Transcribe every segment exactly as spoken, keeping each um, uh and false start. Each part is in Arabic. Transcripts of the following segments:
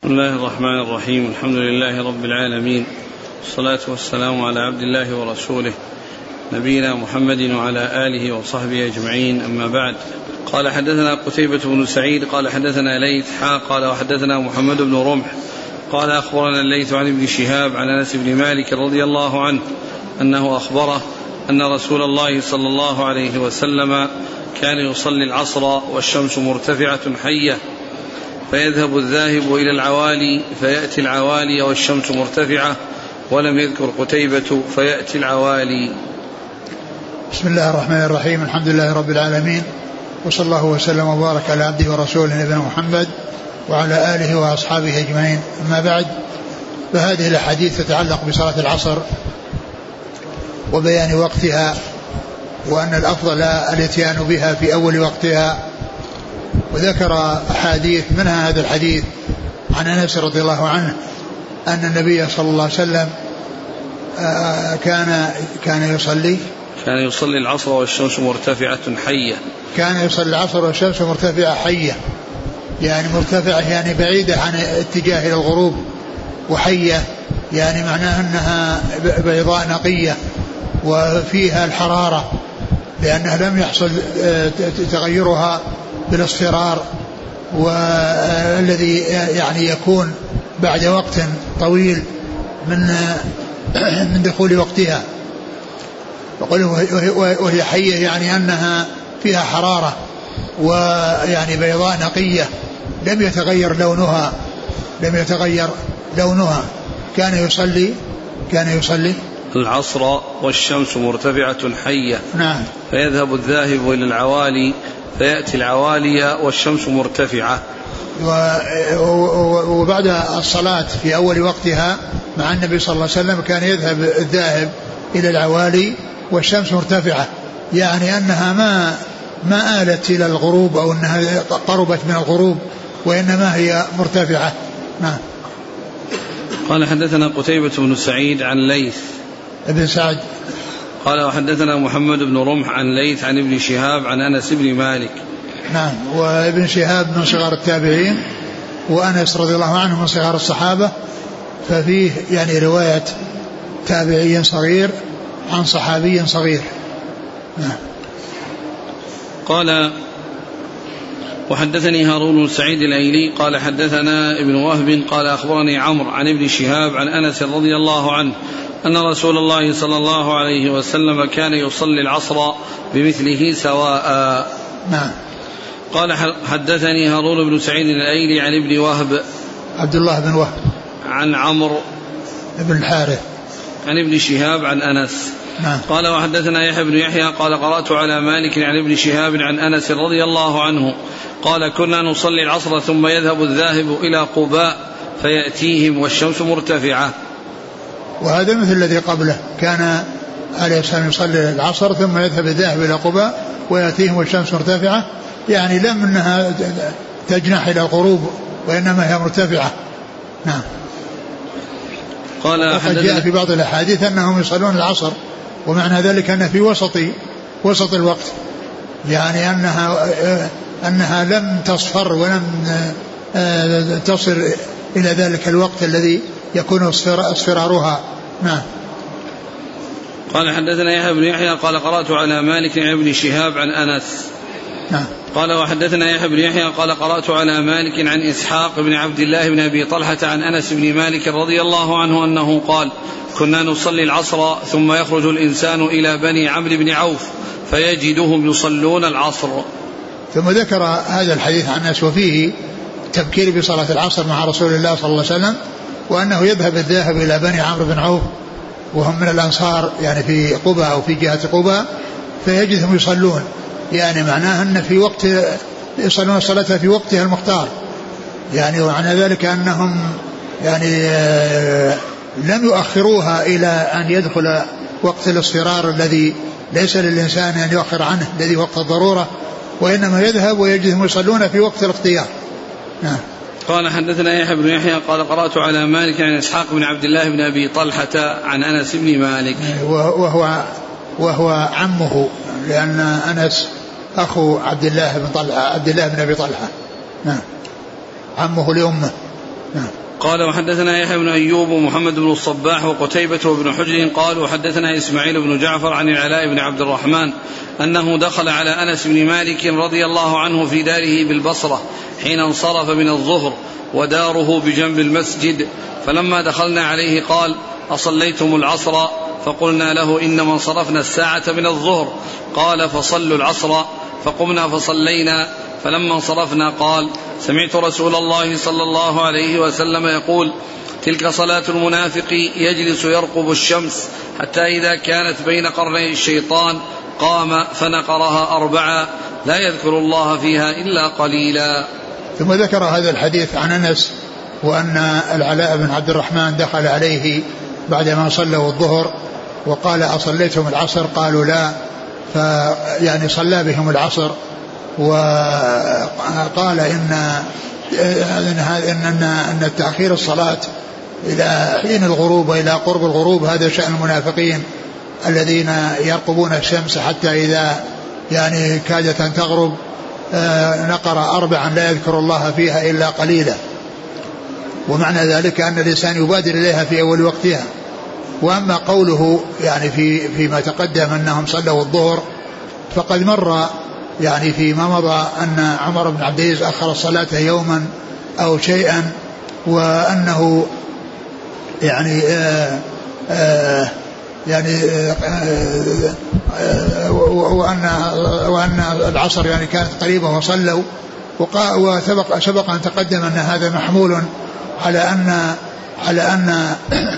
بسم الله الرحمن الرحيم. الحمد لله رب العالمين، والصلاة والسلام على عبد الله ورسوله نبينا محمد وعلى آله وصحبه أجمعين، أما بعد. قال حدثنا قتيبة بن سعيد قال حدثنا ليث حا قال وحدثنا محمد بن رمح قال أخبرنا الليث عن ابن شهاب عن أنس بن مالك رضي الله عنه أنه أخبره أن رسول الله صلى الله عليه وسلم كان يصلي العصر والشمس مرتفعة حية، فيذهب الذاهب إلى العوالي فيأتي العوالي والشمس مرتفعة، ولم يذكر قتيبة فيأتي العوالي. بسم الله الرحمن الرحيم. الحمد لله رب العالمين، وصلى الله وسلم وبارك على عبده ورسوله نبينا محمد وعلى آله وأصحابه أجمعين، أما بعد. فهذه الأحاديث تتعلق بصلاة العصر وبيان وقتها، وأن الأفضل الاتيان بها في أول وقتها. وذكر أحاديث منها هذا الحديث عن أنس رضي الله عنه أن النبي صلى الله عليه وسلم كان كان يصلي كان يصلي العصر والشمس مرتفعة حية كان يصلي العصر والشمس مرتفعة حية، يعني مرتفعة يعني بعيدة عن اتجاه إلى الغروب، وحية يعني معناها أنها بيضاء نقية وفيها الحرارة، لأنها لم يحصل تغيرها بالاصفرار، والذي يعني يكون بعد وقت طويل من من دخول وقتها. وهي حية يعني أنها فيها حرارة ويعني بيضاء نقية لم يتغير لونها لم يتغير لونها كان يصلي كان يصلي العصر والشمس مرتفعة حية. نعم. فيذهب الذاهب إلى العوالي فيأتي العوالي والشمس مرتفعة. وبعد الصلاة في أول وقتها مع النبي صلى الله عليه وسلم كان يذهب الذاهب إلى العوالي والشمس مرتفعة، يعني أنها ما ما آلت إلى الغروب أو أنها قربت من الغروب، وإنما هي مرتفعة. نعم. قال حدثنا قتيبة بن سعيد عن ليث ابن سعد قال وحدثنا محمد بن رمح عن ليث عن ابن شهاب عن أنس بن مالك. نعم. وابن شهاب من صغار التابعين، وأنس رضي الله عنه من صغار الصحابة، ففيه يعني رواية تابعي صغير عن صحابي صغير. نعم. قال وحدثني هارون بن سعيد الأيلي قال حدثنا ابن وهب قال أخبرني عمرو عن ابن شهاب عن أنس رضي الله عنه أن رسول الله صلى الله عليه وسلم كان يصلي العصر بمثله سواء. نعم. قال حدثني هارون بن سعيد الأيلي عن ابن وهب عبد الله بن وهب عن عمرو بن الحارث عن ابن شهاب عن أنس. نعم. قال وحدثنا يحيى بن يحيى قال قرأت على مالك عن ابن شهاب عن أنس رضي الله عنه قال كنا نصلي العصر ثم يذهب الذاهب إلى قباء فيأتيهم والشمس مرتفعة. وهذا مثل الذي قبله، كان عليه السلام يصلي العصر ثم يذهب الذاهب إلى قباء ويأتيهم والشمس مرتفعة، يعني لم أنها تجنح إلى الغروب وإنما هي مرتفعة. نعم. قال وقد جاء في بعض الأحاديث أنهم يصلون العصر ومعنى ذلك أن في وسط وسط الوقت، يعني أنها أنها لم تصفر ولم تصل إلى ذلك الوقت الذي يكون اصفرارها. نعم. قال حدثنا يحيى بن يحيى قال قرأت على مالك عن ابن شهاب عن أنس. نعم. قال وحدثنا يحيى بن يحيى قال قرأت على مالك عن إسحاق بن عبد الله بن أبي طلحة عن أنس بن مالك رضي الله عنه أنه قال كنا نصلي العصر ثم يخرج الإنسان إلى بني عمرو بن عوف فيجدهم يصلون العصر. ثم ذكر هذا الحديث عن أنس وفيه تبكير بصلاة العصر مع رسول الله صلى الله عليه وسلم، وأنه يذهب الذاهب إلى بني عمرو بن عوف وهم من الأنصار يعني في قباء أو في جهة قباء، فيجدهم يصلون، يعني معناه أن في وقت يصلون الصلاة في وقتها المختار، يعني ومعنى ذلك أنهم يعني لم يؤخروها إلى أن يدخل وقت الاصفرار الذي ليس للإنسان أن يؤخر عنه، الذي وقت الضرورة، وإنما يذهب ويجدهم يصلون في وقت الاختيار. نعم. قال حدثنا يحيى بن يحيى قال قرأت على مالك عن إسحاق بن عبد الله بن أبي طلحة عن أنس بن مالك وهو وهو عمه، لأن أنس أخو عبد الله بن طلحة عبد الله بن أبي طلحة. نعم. عمه لأمه. نعم. قال وحدثنا يحيى بن أيوب ومحمد بن الصباح وقتيبة وابن حجر قال وحدثنا إسماعيل بن جعفر عن العلاء بن عبد الرحمن أنه دخل على أنس بن مالك رضي الله عنه في داره بالبصرة حين انصرف من الظهر وداره بجنب المسجد، فلما دخلنا عليه قال أصليتم العصر؟ فقلنا له إنما انصرفنا الساعة من الظهر. قال فصلوا العصر، فقمنا فصلينا، فلما انصرفنا قال سمعت رسول الله صلى الله عليه وسلم يقول تلك صلاة المنافق يجلس يرقب الشمس حتى إذا كانت بين قرني الشيطان قام فنقرها أربعا لا يذكر الله فيها إلا قليلا. ثم ذكر هذا الحديث عن أنس وأن العلاء بن عبد الرحمن دخل عليه بعدما صلوا الظهر وقال أصليتم العصر؟ قالوا لا، فيعني صلى بهم العصر، وقال إن إن أن التأخير الصلاة إلى حين الغروب وإلى قرب الغروب هذا شأن المنافقين الذين يرقبون الشمس حتى إذا يعني كادت أن تغرب نقر أربعا لا يذكر الله فيها إلا قليلا. ومعنى ذلك أن الإنسان يبادر إليها في أول وقتها. وأما قوله يعني في فيما تقدم أنهم صلوا الظهر فقد مر يعني فيما مضى أن عمر بن عبد العزيز أخر الصلاة يوما أو شيئا، وأنه يعني آآ آآ يعني آآ وأن وأن العصر يعني كانت قريبة وصلوا، وسبق سبق أن تقدم أن هذا محمول على أن على أن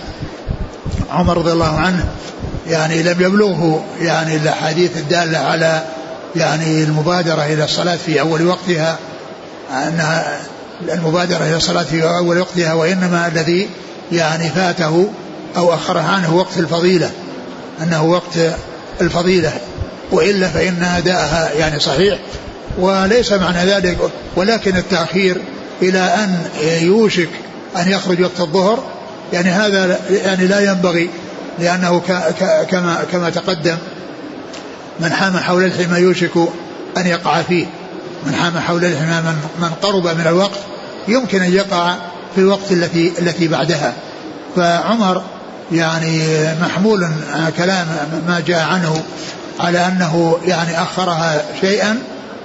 عمر رضي الله عنه يعني لم يبلغه يعني الأحاديث الدالة على يعني المبادرة إلى الصلاة في أول وقتها، أنها المبادرة إلى الصلاة في أول وقتها، وإنما الذي يعني فاته أو أخره عنه وقت الفضيلة، أنه وقت الفضيلة، وإلا فإن أداءها يعني صحيح وليس معنى ذلك. ولكن التأخير إلى أن يوشك أن يخرج وقت الظهر يعني هذا يعني لا ينبغي، لأنه كما كما تقدم من حام حول الحمى يوشك أن يقع فيه، من حام حول الحمى من, من قرب من الوقت يمكن أن يقع في الوقت التي التي بعدها. فعمر يعني محمول كلام ما جاء عنه على أنه يعني أخرها شيئا،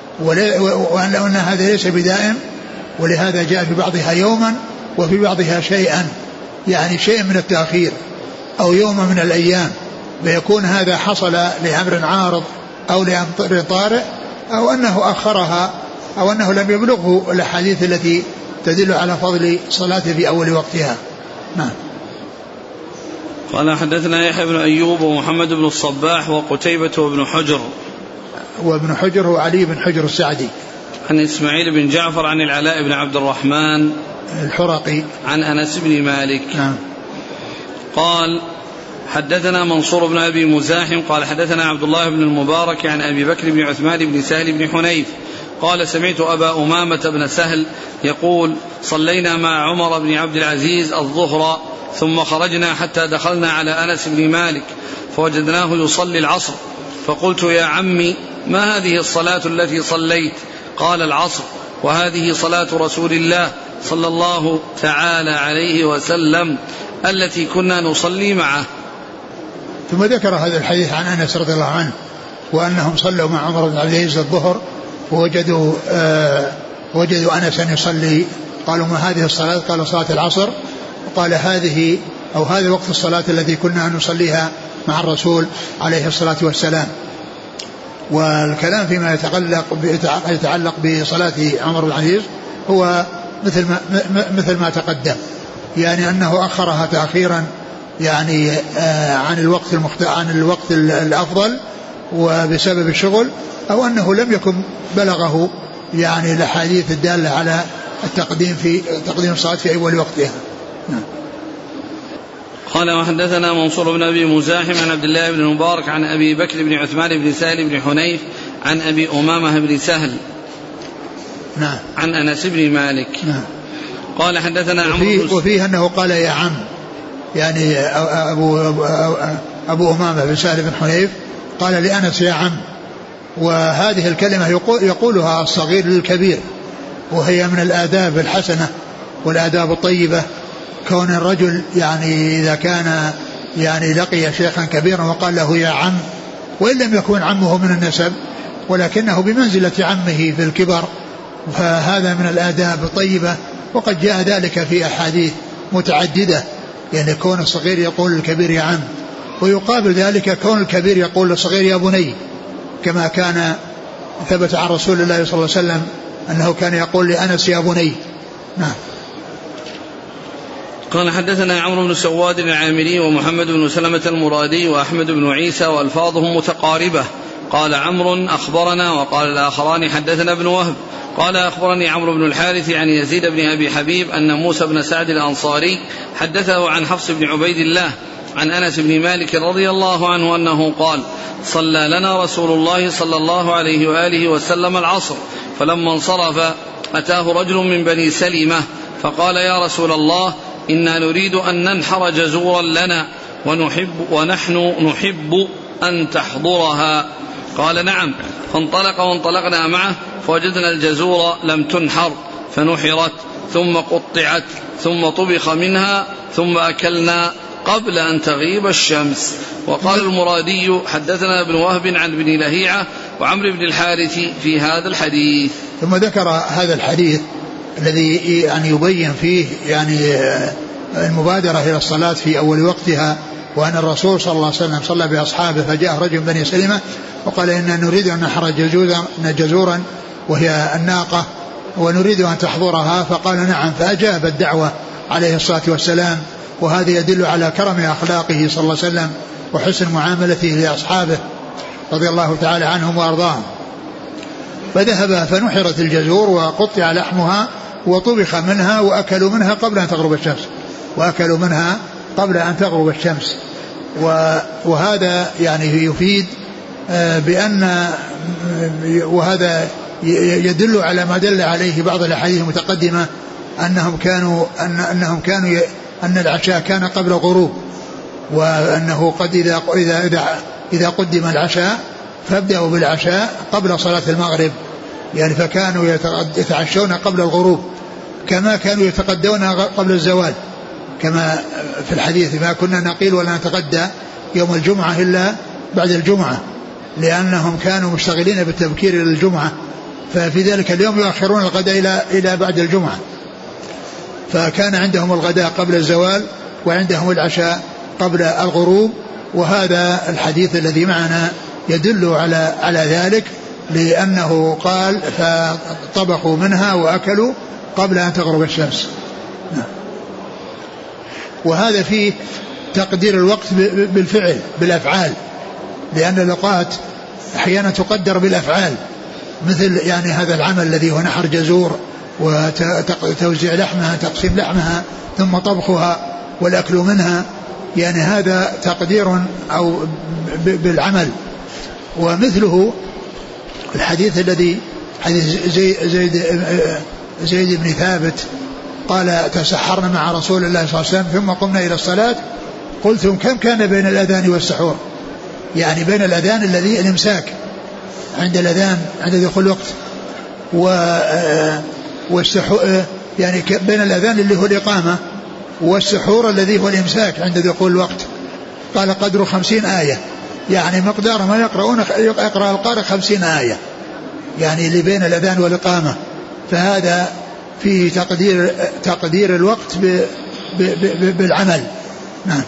وأن هذا ليس بدائم، ولهذا جاء في بعضها يوما وفي بعضها شيئا، يعني شيء من التأخير أو يوم من الأيام، فيكون هذا حصل لأمر عارض أو لأمر طارئ، أو أنه أخرها، أو أنه لم يبلغه الأحاديث التي تدل على فضل صلاة في أول وقتها. نعم. قال حدثنا يحيى بن أيوب ومحمد بن الصباح وقتيبة وابن حجر، وابن حجر هو علي بن حجر السعدي، عن إسماعيل بن جعفر عن العلاء بن عبد الرحمن الحرقي عن أنس بن مالك. نعم. قال حدثنا منصور بن أبي مزاحم قال حدثنا عبد الله بن المبارك عن أبي بكر بن عثمان بن سهل بن حنيف قال سمعت أبا أمامة بن سهل يقول صلينا مع عمر بن عبد العزيز الظهر ثم خرجنا حتى دخلنا على أنس بن مالك فوجدناه يصلي العصر، فقلت يا عمي ما هذه الصلاة التي صليت؟ قال العصر، وهذه صلاة رسول الله صلى الله تعالى عليه وسلم التي كنا نصلي معه. ثم ذكر هذا الحديث عن أنس رضي الله عنه وأنهم صلوا مع عمر بن عبد العزيز الظهر ووجدوا آه وجدوا أنسا يصلي، قالوا ما هذه الصلاة؟ قال صلاة العصر، وقال هذه أو هذا وقت الصلاة التي كنا نصليها مع الرسول عليه الصلاة والسلام. والكلام فيما يتعلق يتعلق بصلاة عمر بن العزيز هو مثل ما مثل ما تقدم، يعني أنه أخرها تأخيرا يعني آه عن الوقت المخت... عن الوقت الأفضل وبسبب الشغل، أو أنه لم يكن بلغه يعني الأحاديث الدالة على التقديم في تقديم الصلاة في أول وقتها. نعم. قال وحدثنا منصور بن أبي مزاحم عن عبد الله بن المبارك عن أبي بكر بن عثمان بن سهل بن حنيف عن أبي أمامة بن سهل نعم عن أنس بن مالك. نعم. قال حدثنا وفيه, وفيه أنه قال يا عم، يعني أبو, أبو, أبو أمامة بن سهل بن حنيف قال لأنس يا عم، وهذه الكلمة يقول يقولها الصغير للكبير، وهي من الآداب الحسنة والآداب الطيبة، كون الرجل يعني إذا كان يعني لقي شيخا كبيرا وقال له يا عم، وإن لم يكن عمه من النسب ولكنه بمنزلة عمه في الكبر، فهذا من الآداب الطيبة. وقد جاء ذلك في أحاديث متعددة، يعني كون الصغير يقول للكبير يا عم، ويقابل ذلك كون الكبير يقول للصغير يا بني، كما كان ثبت عن رسول الله صلى الله عليه وسلم أنه كان يقول لأنس يا بني. نعم. قال حدثنا عمرو بن سواد العامري ومحمد بن سلمة المرادي وأحمد بن عيسى وألفاظهم متقاربة. قال عمرو أخبرنا، وقال الآخران حدثنا ابن وهب قال أخبرني عمرو بن الحارث عن يزيد بن أبي حبيب أن موسى بن سعد الأنصاري حدثه عن حفص بن عبيد الله عن أنس بن مالك رضي الله عنه أنه قال صلى لنا رسول الله صلى الله عليه وآله وسلم العصر، فلما انصرف أتاه رجل من بني سلمة فقال يا رسول الله إنا نريد أن ننحر جزورا لنا ونحب ونحن نحب أن تحضرها. قال نعم، فانطلق وانطلقنا معه فوجدنا الجزور لم تنحر فنحرت ثم قطعت ثم طبخ منها ثم أكلنا قبل أن تغيب الشمس. وقال المرادي حدثنا ابن وهب عن بن لهيعة وعمرو بن الحارث في هذا الحديث. ثم ذكر هذا الحديث الذي يعني يبين فيه يعني المبادرة إلى الصلاة في أول وقتها، وأن الرسول صلى الله عليه وسلم صلى بأصحابه فجاء رجل بني سلمة وقال إننا نريد أن نحر جزورا وهي الناقة ونريد أن تحضرها، فقال نعم، فأجاب الدعوة عليه الصلاة والسلام. وهذا يدل على كرم أخلاقه صلى الله عليه وسلم وحسن معاملته لأصحابه رضي الله تعالى عنهم وأرضاهم. فذهب فنحرت الجزور وقطع لحمها وطبخ منها وأكلوا منها قبل أن تغرب الشمس وأكلوا منها قبل أن تغرب الشمس. وهذا يعني يفيد بأن وهذا يدل على ما دل عليه بعض الأحاديث المتقدمة أنهم كانوا أن أنهم كانوا أن العشاء كان قبل الغروب، وأنه قد إذا إذا إذا, إذا قدم العشاء فابدأوا بالعشاء قبل صلاة المغرب، يعني فكانوا يتعشون قبل الغروب كما كانوا يتقدون قبل الزوال، كما في الحديث ما كنا نقيل ولا نتغدى يوم الجمعة إلا بعد الجمعة، لأنهم كانوا مشتغلين بالتبكير إلى الجمعة، ففي ذلك اليوم يؤخرون الغداء إلى إلى بعد الجمعة، فكان عندهم الغداء قبل الزوال وعندهم العشاء قبل الغروب. وهذا الحديث الذي معنا يدل على على ذلك، لأنه قال فطبخوا منها وأكلوا قبل أن تغرب الشمس. وهذا فيه تقدير الوقت بالفعل بالأفعال، لأن الأوقات أحيانا تقدر بالأفعال، مثل يعني هذا العمل الذي هو نحر جزور وتوزيع لحمها تقسيم لحمها ثم طبخها والأكل منها، يعني هذا تقدير أو بالعمل. ومثله الحديث الذي حديث زيد, زيد, زيد بن ثابت قال تسحرنا مع رسول الله صلى الله عليه وسلم ثم قمنا إلى الصلاة قلتم كم كان بين الأذان والسحور، يعني بين الأذان الذي الإمساك عند الأذان عند دخول الوقت والسحور، يعني بين الأذان اللي هو الإقامة والسحور الذي هو الإمساك عند دخول الوقت. قال قدر خمسين آية، يعني مقدار ما يقرؤون يقرأ القارئ خمسين آية، يعني اللي بين الأذان والإقامة. فهذا فيه تقدير تقدير الوقت ب ب ب بالعمل. نعم.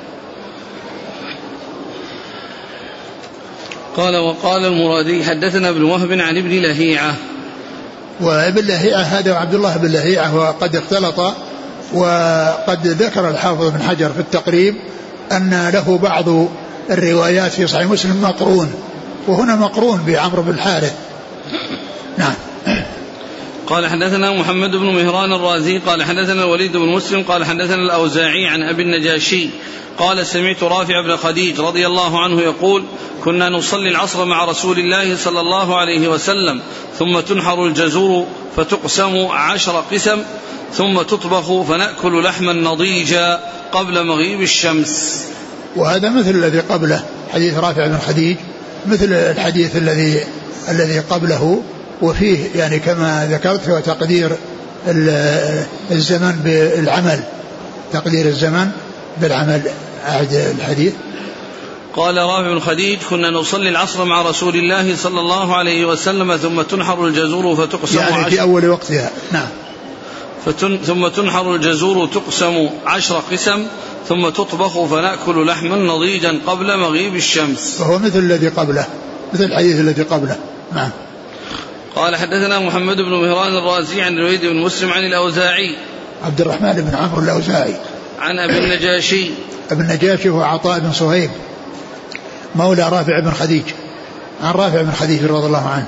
قال وقال المرادي حدثنا ابن وهب عن ابن لهيعة، وابن لهيعة هذا عبد الله بن لهيعة وقد اختلط، وقد ذكر الحافظ بن حجر في التقريب أن له بعض الروايات في صحيح مسلم مقرون، وهنا مقرون بعمرو بن الحارث. نعم. قال حدثنا محمد بن مهران الرازي قال حدثنا الوليد بن مسلم قال حدثنا الأوزاعي عن أبي النجاشي قال سمعت رافع بن خديج رضي الله عنه يقول كنا نصلي العصر مع رسول الله صلى الله عليه وسلم ثم تنحر الجزور فتقسم عشر قسم ثم تطبخ فنأكل لحما نضيجا قبل مغيب الشمس. وهذا مثل الذي قبله حديث رافع بن خديج، مثل الحديث الذي الذي قبله، وفيه يعني كما ذكرت هو تقدير الزمن بالعمل، تقدير الزمن بالعمل. أعد الحديث. قال رافع بن خديج: كنا نصلي العصر مع رسول الله صلى الله عليه وسلم ثم تنحر الجزور فتقسم يعني في أول وقتها. نعم. فتن ثم تنحر الجزور تقسم عشر قسم ثم تطبخ فنأكل لحما نضيجا قبل مغيب الشمس. وهو مثل الذي قبله، مثل الحديث الذي قبله. نعم. قال حدثنا محمد بن مهران الرازي عن الوليد بن مسلم عن الأوزاعي عبد الرحمن بن عمرو الأوزاعي عن أبي النجاشي. أبي النجاشي هو عطاء بن صهيب مولى رافع بن خديج، عن رافع بن خديج رضي الله عنه.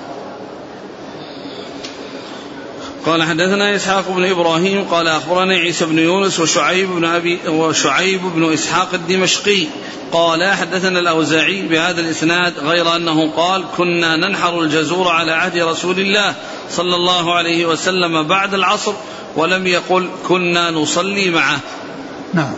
قال حدثنا إسحاق بن إبراهيم قال أخبرنا عيسى بن يونس وشعيب بن أبي وشعيب بن إسحاق الدمشقي قال حدثنا الأوزاعي بهذا الإسناد غير أنه قال: كنا ننحر الجزور على عهد رسول الله صلى الله عليه وسلم بعد العصر، ولم يقل كنا نصلي معه. نعم.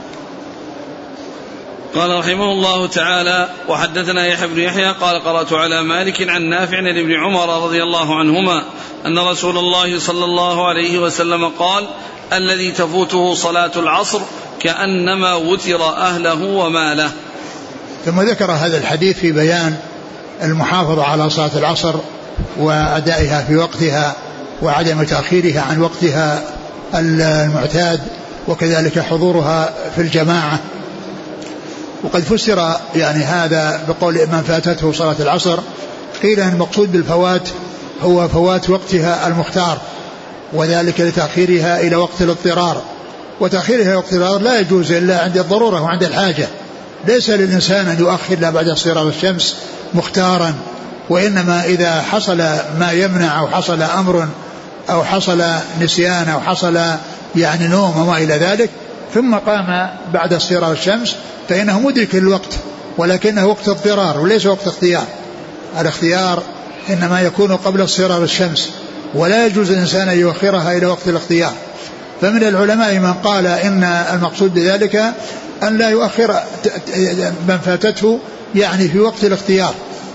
قال رحمه الله تعالى: وحدثنا يحيى بن يحيى قال قرأت على مالك عن نافع عن ابن عمر رضي الله عنهما أن رسول الله صلى الله عليه وسلم قال: الذي تفوته صلاة العصر كأنما وتر أهله وماله. ثم ذكر هذا الحديث في بيان المحافظة على صلاة العصر وأدائها في وقتها وعدم تأخيرها عن وقتها المعتاد، وكذلك حضورها في الجماعة. وقد فسر يعني هذا بقول من فاتته صلاة العصر، قيل أن المقصود بالفوات هو فوات وقتها المختار، وذلك لتأخيرها إلى وقت الاضطرار، وتأخيرها وقت الاضطرار لا يجوز إلا عند الضرورة وعند الحاجة. ليس للإنسان أن يؤخر لا بعد اصفرار الشمس مختارا، وإنما إذا حصل ما يمنع أو حصل أمر أو حصل نسيان أو حصل يعني نوم وما إلى ذلك ثم قام بعد اصفرار الشمس فإنه مدرك الوقت، ولكنه وقت اضطرار وليس وقت اختيار. الاختيار إنما يكون قبل اصفرار الشمس، ولا يجوز الإنسان أن يؤخرها إلى وقت الاختيار. فمن العلماء من قال إن المقصود بذلك أن لا يؤخر من فاتته يعني في وقت الاختيار،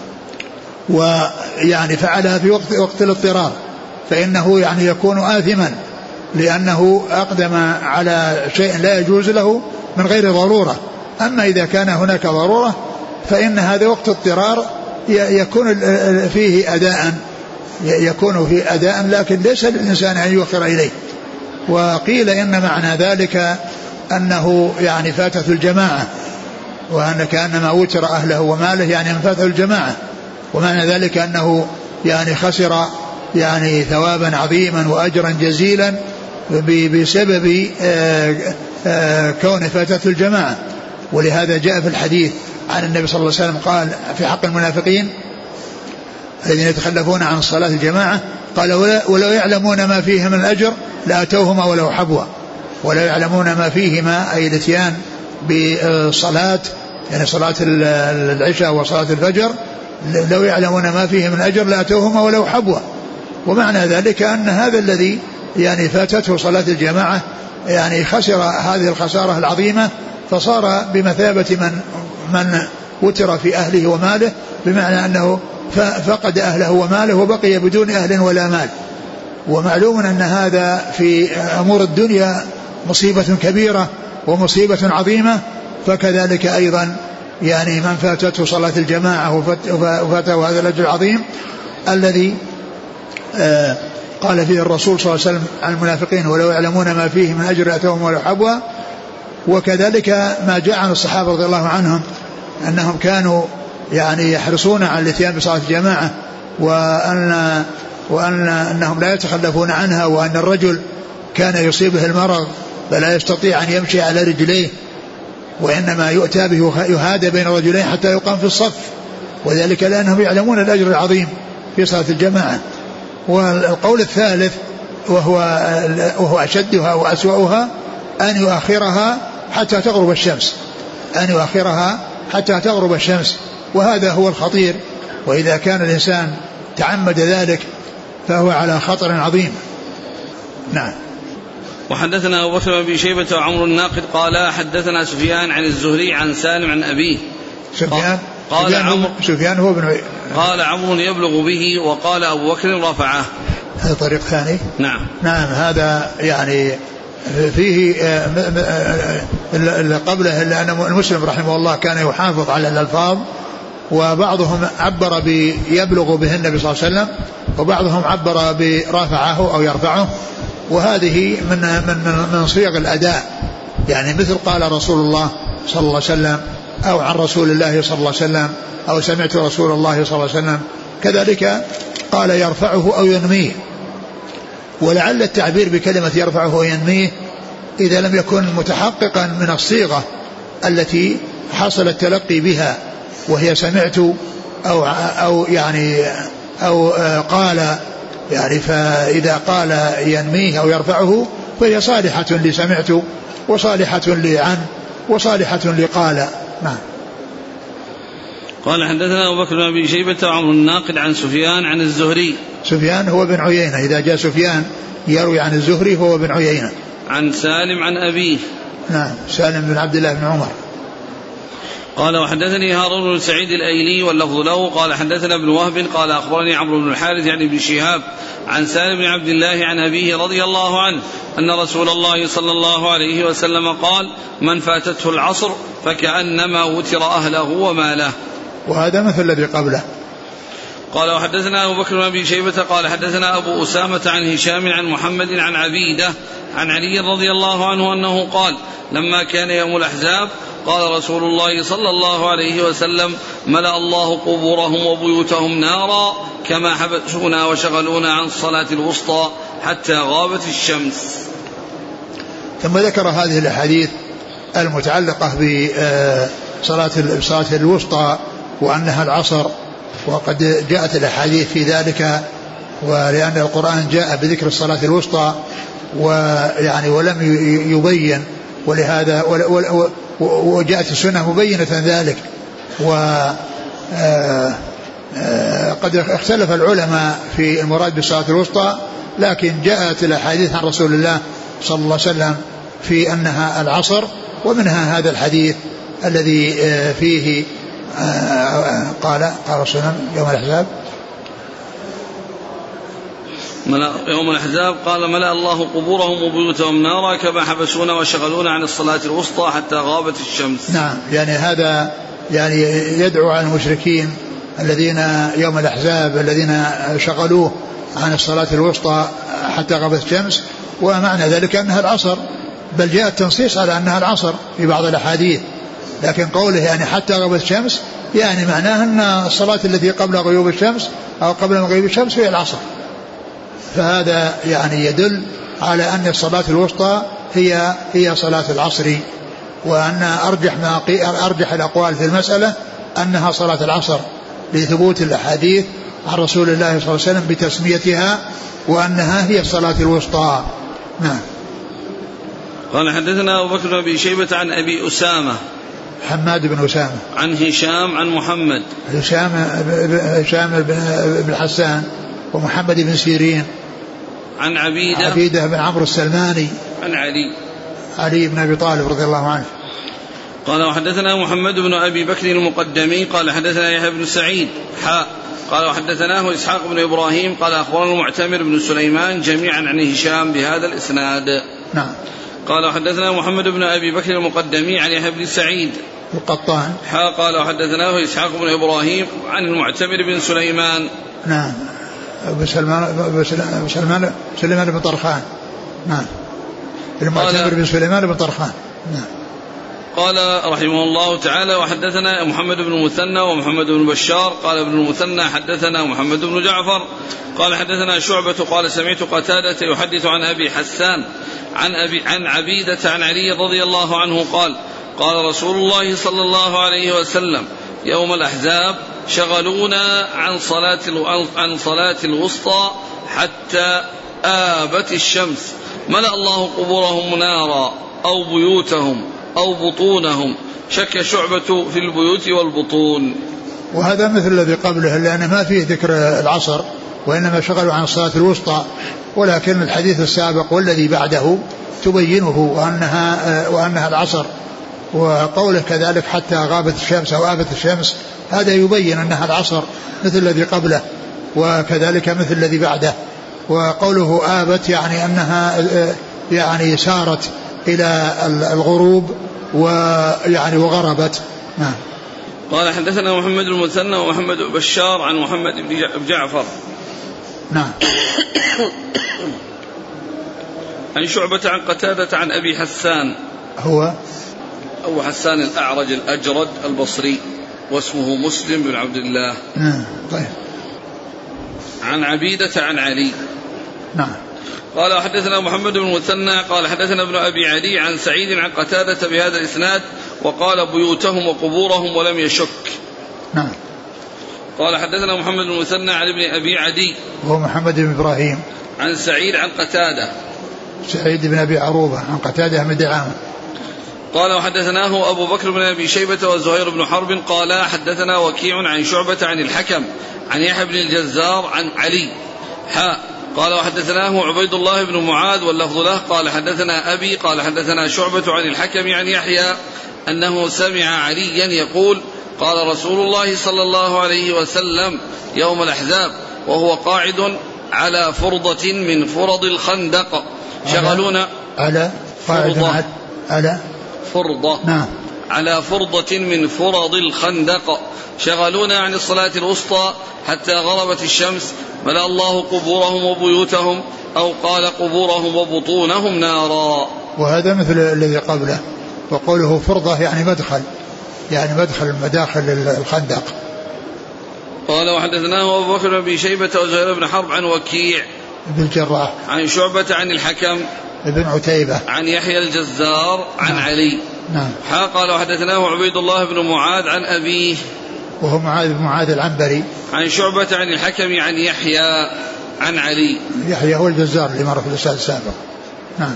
ويعني فعلها في وقت, وقت الاضطرار، فإنه يعني يكون آثما لأنه أقدم على شيء لا يجوز له من غير ضرورة. أما إذا كان هناك ضرورة فإن هذا وقت اضطرار يكون فيه أداء يكون فيه أداء لكن ليس للإنسان أن يؤخر إليه. وقيل إن معنى ذلك أنه يعني فاتت الجماعة، وأن كأنما وتر أهله وماله يعني من فاتت الجماعة، ومعنى ذلك أنه يعني خسر يعني ثوابا عظيما وأجرا جزيلا بسبب كون فاتت الجماعة. ولهذا جاء في الحديث عن النبي صلى الله عليه وسلم قال في حق المنافقين الذين يتخلفون عن صلاة الجماعة قال: ولو يعلمون ما فيه من الأجر لأتوهما ولو حبوا. ولو يعلمون ما فيهما أي الاتيان بالصلاة يعني صلاة العشاء وصلاة الفجر، لو يعلمون ما فيه من أجر لأتوهما ولو حبوا. ومعنى ذلك أن هذا الذي يعني فاتته صلاة الجماعة يعني خسر هذه الخسارة العظيمة، فصار بمثابة من من وتر في أهله وماله، بمعنى أنه فقد أهله وماله وبقي بدون أهل ولا مال. ومعلوم أن هذا في أمور الدنيا مصيبة كبيرة ومصيبة عظيمة، فكذلك أيضا يعني من فاتته صلاة الجماعة وفاته هذا الأجر العظيم الذي آه قال فيه الرسول صلى الله عليه وسلم عن المنافقين: ولو يعلمون ما فيه من أجر أتوهم ولو حبوا. وكذلك ما جاء عن الصحابة رضي الله عنهم أنهم كانوا يعني يحرصون على الاتيان بصلاة الجماعة، وأن وأن أنهم لا يتخلفون عنها، وأن الرجل كان يصيبه المرض فلا يستطيع أن يمشي على رجليه، وإنما يؤتى به يهادى بين رجلين حتى يقام في الصف، وذلك لأنهم يعلمون الأجر العظيم في صلاة الجماعة. والقول الثالث وهو, وهو أشدها وأسوأها أن يؤخرها حتى تغرب الشمس أن يؤخرها حتى تغرب الشمس وهذا هو الخطير. وإذا كان الإنسان تعمد ذلك فهو على خطر عظيم. نعم. وحدثنا أبو بكر بن شيبة وعمر الناقد قال حدثنا سفيان عن الزهري عن سالم عن أبيه. سفيان قال سفيان, عمر سفيان هو بن قال عمرو يبلغ به، وقال أبو بكر رفعه. هذا طريق ثاني. نعم نعم هذا يعني فيه اللي قبله، لأن المسلم رحمه الله كان يحافظ على الألفاظ، وبعضهم عبر بيبلغ به النبي صلى الله عليه وسلم، وبعضهم عبر برافعه أو يرفعه، وهذه من من من صيغ الأداء، يعني مثل قال رسول الله صلى الله عليه وسلم، أو عن رسول الله صلى الله عليه وسلم، أو سمعت رسول الله صلى الله عليه وسلم. كذلك قال يرفعه أو ينميه، ولعل التعبير بكلمة يرفعه أو ينميه إذا لم يكن متحققا من الصيغة التي حصل التلقي بها، وهي سمعت أو أو يعني أو قال، يعني فإذا قال ينميه أو يرفعه فهي صالحة لسمعت، وصالحة لعن، وصالحة لقال. نعم. قال حدثنا أبو بكر بن أبي شيبة وعمر الناقد عن سفيان عن الزهري. سفيان هو بن عيينة، إذا جاء سفيان يروي عن الزهري فهو بن عيينة. عن سالم عن أبيه. نعم سالم بن عبد الله بن عمر. قال وحدثني هارون بن سعيد الأيلي واللفظ له قال حدثنا ابن وهب قال أخبرني عمرو بن الحارث يعني بن شهاب عن سالم بن عبد الله عن أبيه رضي الله عنه أن رسول الله صلى الله عليه وسلم قال من فاتته العصر فكأنما وتر أهله وماله. وهذا مثل الذي قبله. قال وحدثنا أبو بكر بن أبي شيبة قال حدثنا أبو أسامة عن هشام عن محمد عن عبيدة عن علي رضي الله عنه أنه قال لما كان يوم الأحزاب قال رسول الله صلى الله عليه وسلم ملأ الله قبورهم وبيوتهم نارا كما حبسونا وشغلونا عن الصلاة الوسطى حتى غابت الشمس. ثم ذكر هذه الأحاديث المتعلقة بصلاة الصلاة الوسطى وأنها العصر، وقد جاءت الأحاديث في ذلك، ولأن القرآن جاء بذكر الصلاة الوسطى ويعني ولم يبين، ولهذا وجاءت السنة مبينة ذلك. وقد اختلف العلماء في المراد بالصلاة الوسطى، لكن جاءت الأحاديث عن رسول الله صلى الله عليه وسلم في أنها العصر، ومنها هذا الحديث الذي فيه قال قال رسول الله يوم الأحزاب يوم الأحزاب قال ملأ الله قبورهم وبيوتهم نارا كما حبسونا وشغلونا عن الصلاة الوسطى حتى غابت الشمس. نعم يعني هذا يعني يدعو على المشركين الذين يوم الأحزاب الذين شغلوه عن الصلاة الوسطى حتى غابت الشمس، ومعنى ذلك أنها العصر، بل جاء التنصيص على أنها العصر في بعض الأحاديث، لكن قوله يعني حتى غابت الشمس يعني معناه أن الصلاة التي قبل غيوب الشمس أو قبل مغيب الشمس هي العصر. فهذا يعني يدل على أن الصلاة الوسطى هي هي صلاة العصر، وأن أرجح ما أرجح الأقوال في المسألة أنها صلاة العصر لثبوت الأحاديث عن رسول الله صلى الله عليه وسلم بتسميتها وأنها هي الصلاة الوسطى. نعم. قال حدثنا أبو بكر بن أبي شيبة عن أبي أسامة حماد بن أسامة عن هشام عن محمد هشام هشام بن حسان ومحمد بن سيرين عن عبيدة عبيدة بن عمرو السلماني عن علي علي بن أبي طالب رضي الله عنه. قال وحدثنا محمد بن أبي بكر المقدمي قال حدثنا يحيى بن سعيد حاء قال وحدثناه إسحاق بن إبراهيم قال أخبرنا المعتمر بن سليمان جميعا عن هشام بهذا الإسناد. نعم. قال وحدثنا محمد بن أبي بكر المقدمي عن يحيى بن سعيد القطان حاء قال وحدثناه إسحاق بن إبراهيم عن المعتمر بن سليمان. نعم. سلمان سلمان سليمان بن طرخان. نعم. المعتمر بن سليمان بن طرخان. نعم. قال رحمه الله تعالى وحدثنا محمد بن المثنى ومحمد بن بشار قال ابن المثنى حدثنا محمد بن جعفر قال حدثنا شعبة قال سمعت قتادة يحدث عن أبي حسان عن أبي عن عبيدة عن علي رضي الله عنه قال قال رسول الله صلى الله عليه وسلم يوم الأحزاب شغلونا عن صلاة عن صلاة الوسطى حتى آبت الشمس ملأ الله قبورهم نارا أو بيوتهم أو بطونهم. شك شعبة في البيوت والبطون. وهذا مثل الذي قبله، لأن ما فيه ذكر العصر وإنما شغلوا عن الصلاة الوسطى، ولكن الحديث السابق والذي بعده تبينه وأنها, وأنها العصر، وقوله كذلك حتى غابت الشمس أو آبت الشمس هذا يبين أنها العصر مثل الذي قبله، وكذلك مثل الذي بعده. وقوله آبت يعني أنها يعني سارت إلى الغروب ويعني وغربت. نعم. قال حدثنا محمد المثنى ومحمد بشار عن محمد بن جعفر نعم عن شعبة عن قتادة عن أبي حسان هو أبو حسان الأعرج الأجرد البصري واسمه مسلم بن عبد الله. نعم. طيب. عن عبيدة عن علي. نعم. قال حدثنا محمد بن المثنى قال حدثنا ابن أبي علي عن سعيد عن قتادة بهذا الإسناد وقال بيوتهم وقبورهم ولم يشك. نعم. قال حدثنا محمد بن المثنى عن ابن أبي عدي وهو محمد بن إبراهيم عن سعيد عن قتادة سعيد بن أبي عروبة عن قتادة بن دعامة. قال وحدثناه أبو بكر بن أبي شيبة وزهير بن حرب قال حدثنا وكيع عن شعبة عن الحكم عن يحيى بن الجزار عن علي حاء. قال وحدثناه عبيد الله بن معاذ واللفظ له قال حدثنا أبي قال حدثنا شعبة عن الحكم عن يحيى أنه سمع عليا يقول قال رسول الله صلى الله عليه وسلم يوم الأحزاب وهو قاعد على فرضة من فرض الخندق شغلونا على فرضة على فرضة نعم على فرضة من فرض الخندق شغلونا عن الصلاة الوسطى حتى غربت الشمس ملأ الله قبورهم وبيوتهم أو قال قبورهم وبطونهم نارا. وهذا مثل الذي قبله وقوله فرضة يعني مدخل يعني مدخل مداخل الخندق. قال وحدثناه أبو بكر بن شيبة وزهير بن حرب عن وكيع بن الجراح عن شعبة عن الحكم ابن عتيبة عن يحيى الجزار عن نعم. علي نعم. قال وحدثناه عبيد الله بن معاذ عن أبيه وهو معاذ بن معاذ العنبري عن شعبة عن الحكم عن يحيى عن علي. يحيى هو الجزار اللي مر في الإسناد السابق. نعم.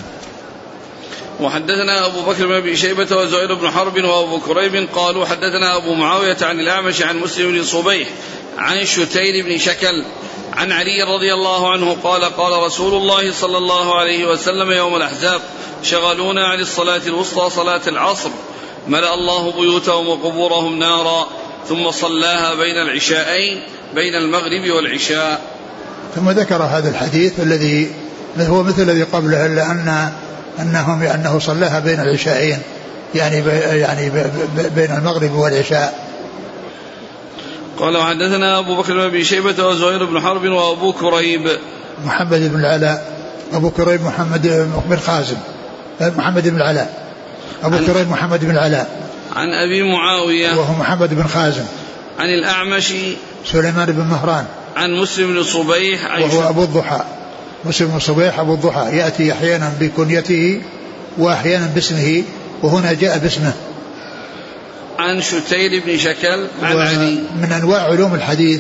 وحدثنا أبو بكر بن أبي شيبة وزهير بن حرب وأبو كريب قالوا حدثنا أبو معاوية عن الأعمش عن مسلم بن صبيح عن شتير بن شكل عن علي رضي الله عنه قال قال رسول الله صلى الله عليه وسلم يوم الأحزاب شغلونا عن الصلاة الوسطى صلاة العصر ملأ الله بيوتهم وقبورهم نارا ثم صلاها بين العشاءين بين المغرب والعشاء. ثم ذكر هذا الحديث الذي هو مثل الذي قبله إلا أن أنهم أنه صلاها بين العشاءين يعني يعني بين المغرب والعشاء. قال وحدثنا أبو بكر بن أبي شيبة وزهير بن حرب وأبو كريب محمد بن العلاء أبو كريب محمد بن خازم محمد بن العلاء أبو كريب محمد بن العلاء عن أبي معاوية وهو محمد بن خازم عن الأعمش سليمان بن مهران عن مسلم بن صبيح وهو أبو الضحى مسلم بن صبيح أبو الضحى يأتي أحيانا بكنيته وأحيانا باسمه وهنا جاء باسمه. عن شتير بن شكل عن علي. من أنواع علوم الحديث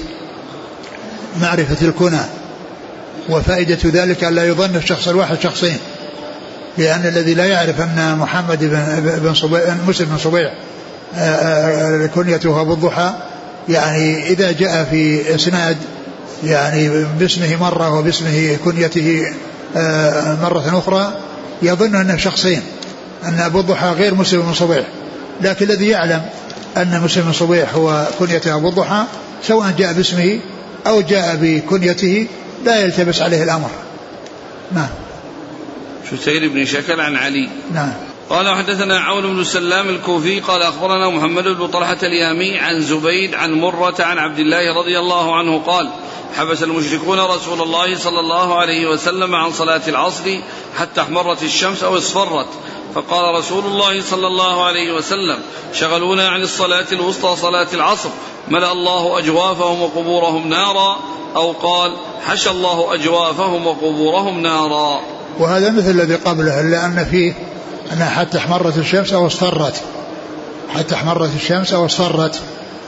معرفة الكنى وفائدة ذلك أن لا يظن الشخص الواحد شخصين لأن الذي لا يعرف أن محمد بن صبيح مسلم بن صبيح كنيته أبو الضحى يعني إذا جاء في إسناد يعني باسمه مرة وباسمه كنيته مرة أخرى يظن أنه شخصين أن أبو الضحى غير مسلم بن صبيح لكن الذي يعلم أن مسلم بن صبيح هو كنيته أبو الضحى سواء جاء باسمه أو جاء بكنيته لا يلتبس عليه الأمر. نعم. شتير بن شكل عن علي. نعم. قال حدثنا عون بن سلام الكوفي قال أخبرنا محمد بن طلحة اليامي عن زبيد عن مرة عن عبد الله رضي الله عنه قال حبس المشركون رسول الله صلى الله عليه وسلم عن صلاة العصر حتى احمرت الشمس أو اصفرت فقال رسول الله صلى الله عليه وسلم شغلونا عن الصلاة الوسطى صلاة العصر ملأ الله أجوافهم وقبورهم نارا أو قال حشى الله أجوافهم وقبورهم نارا. وهذا مثل الذي قبله إلا أن فيه أنها حتى احمرت الشمس أو اصفرت حتى احمرت الشمس أو اصفرت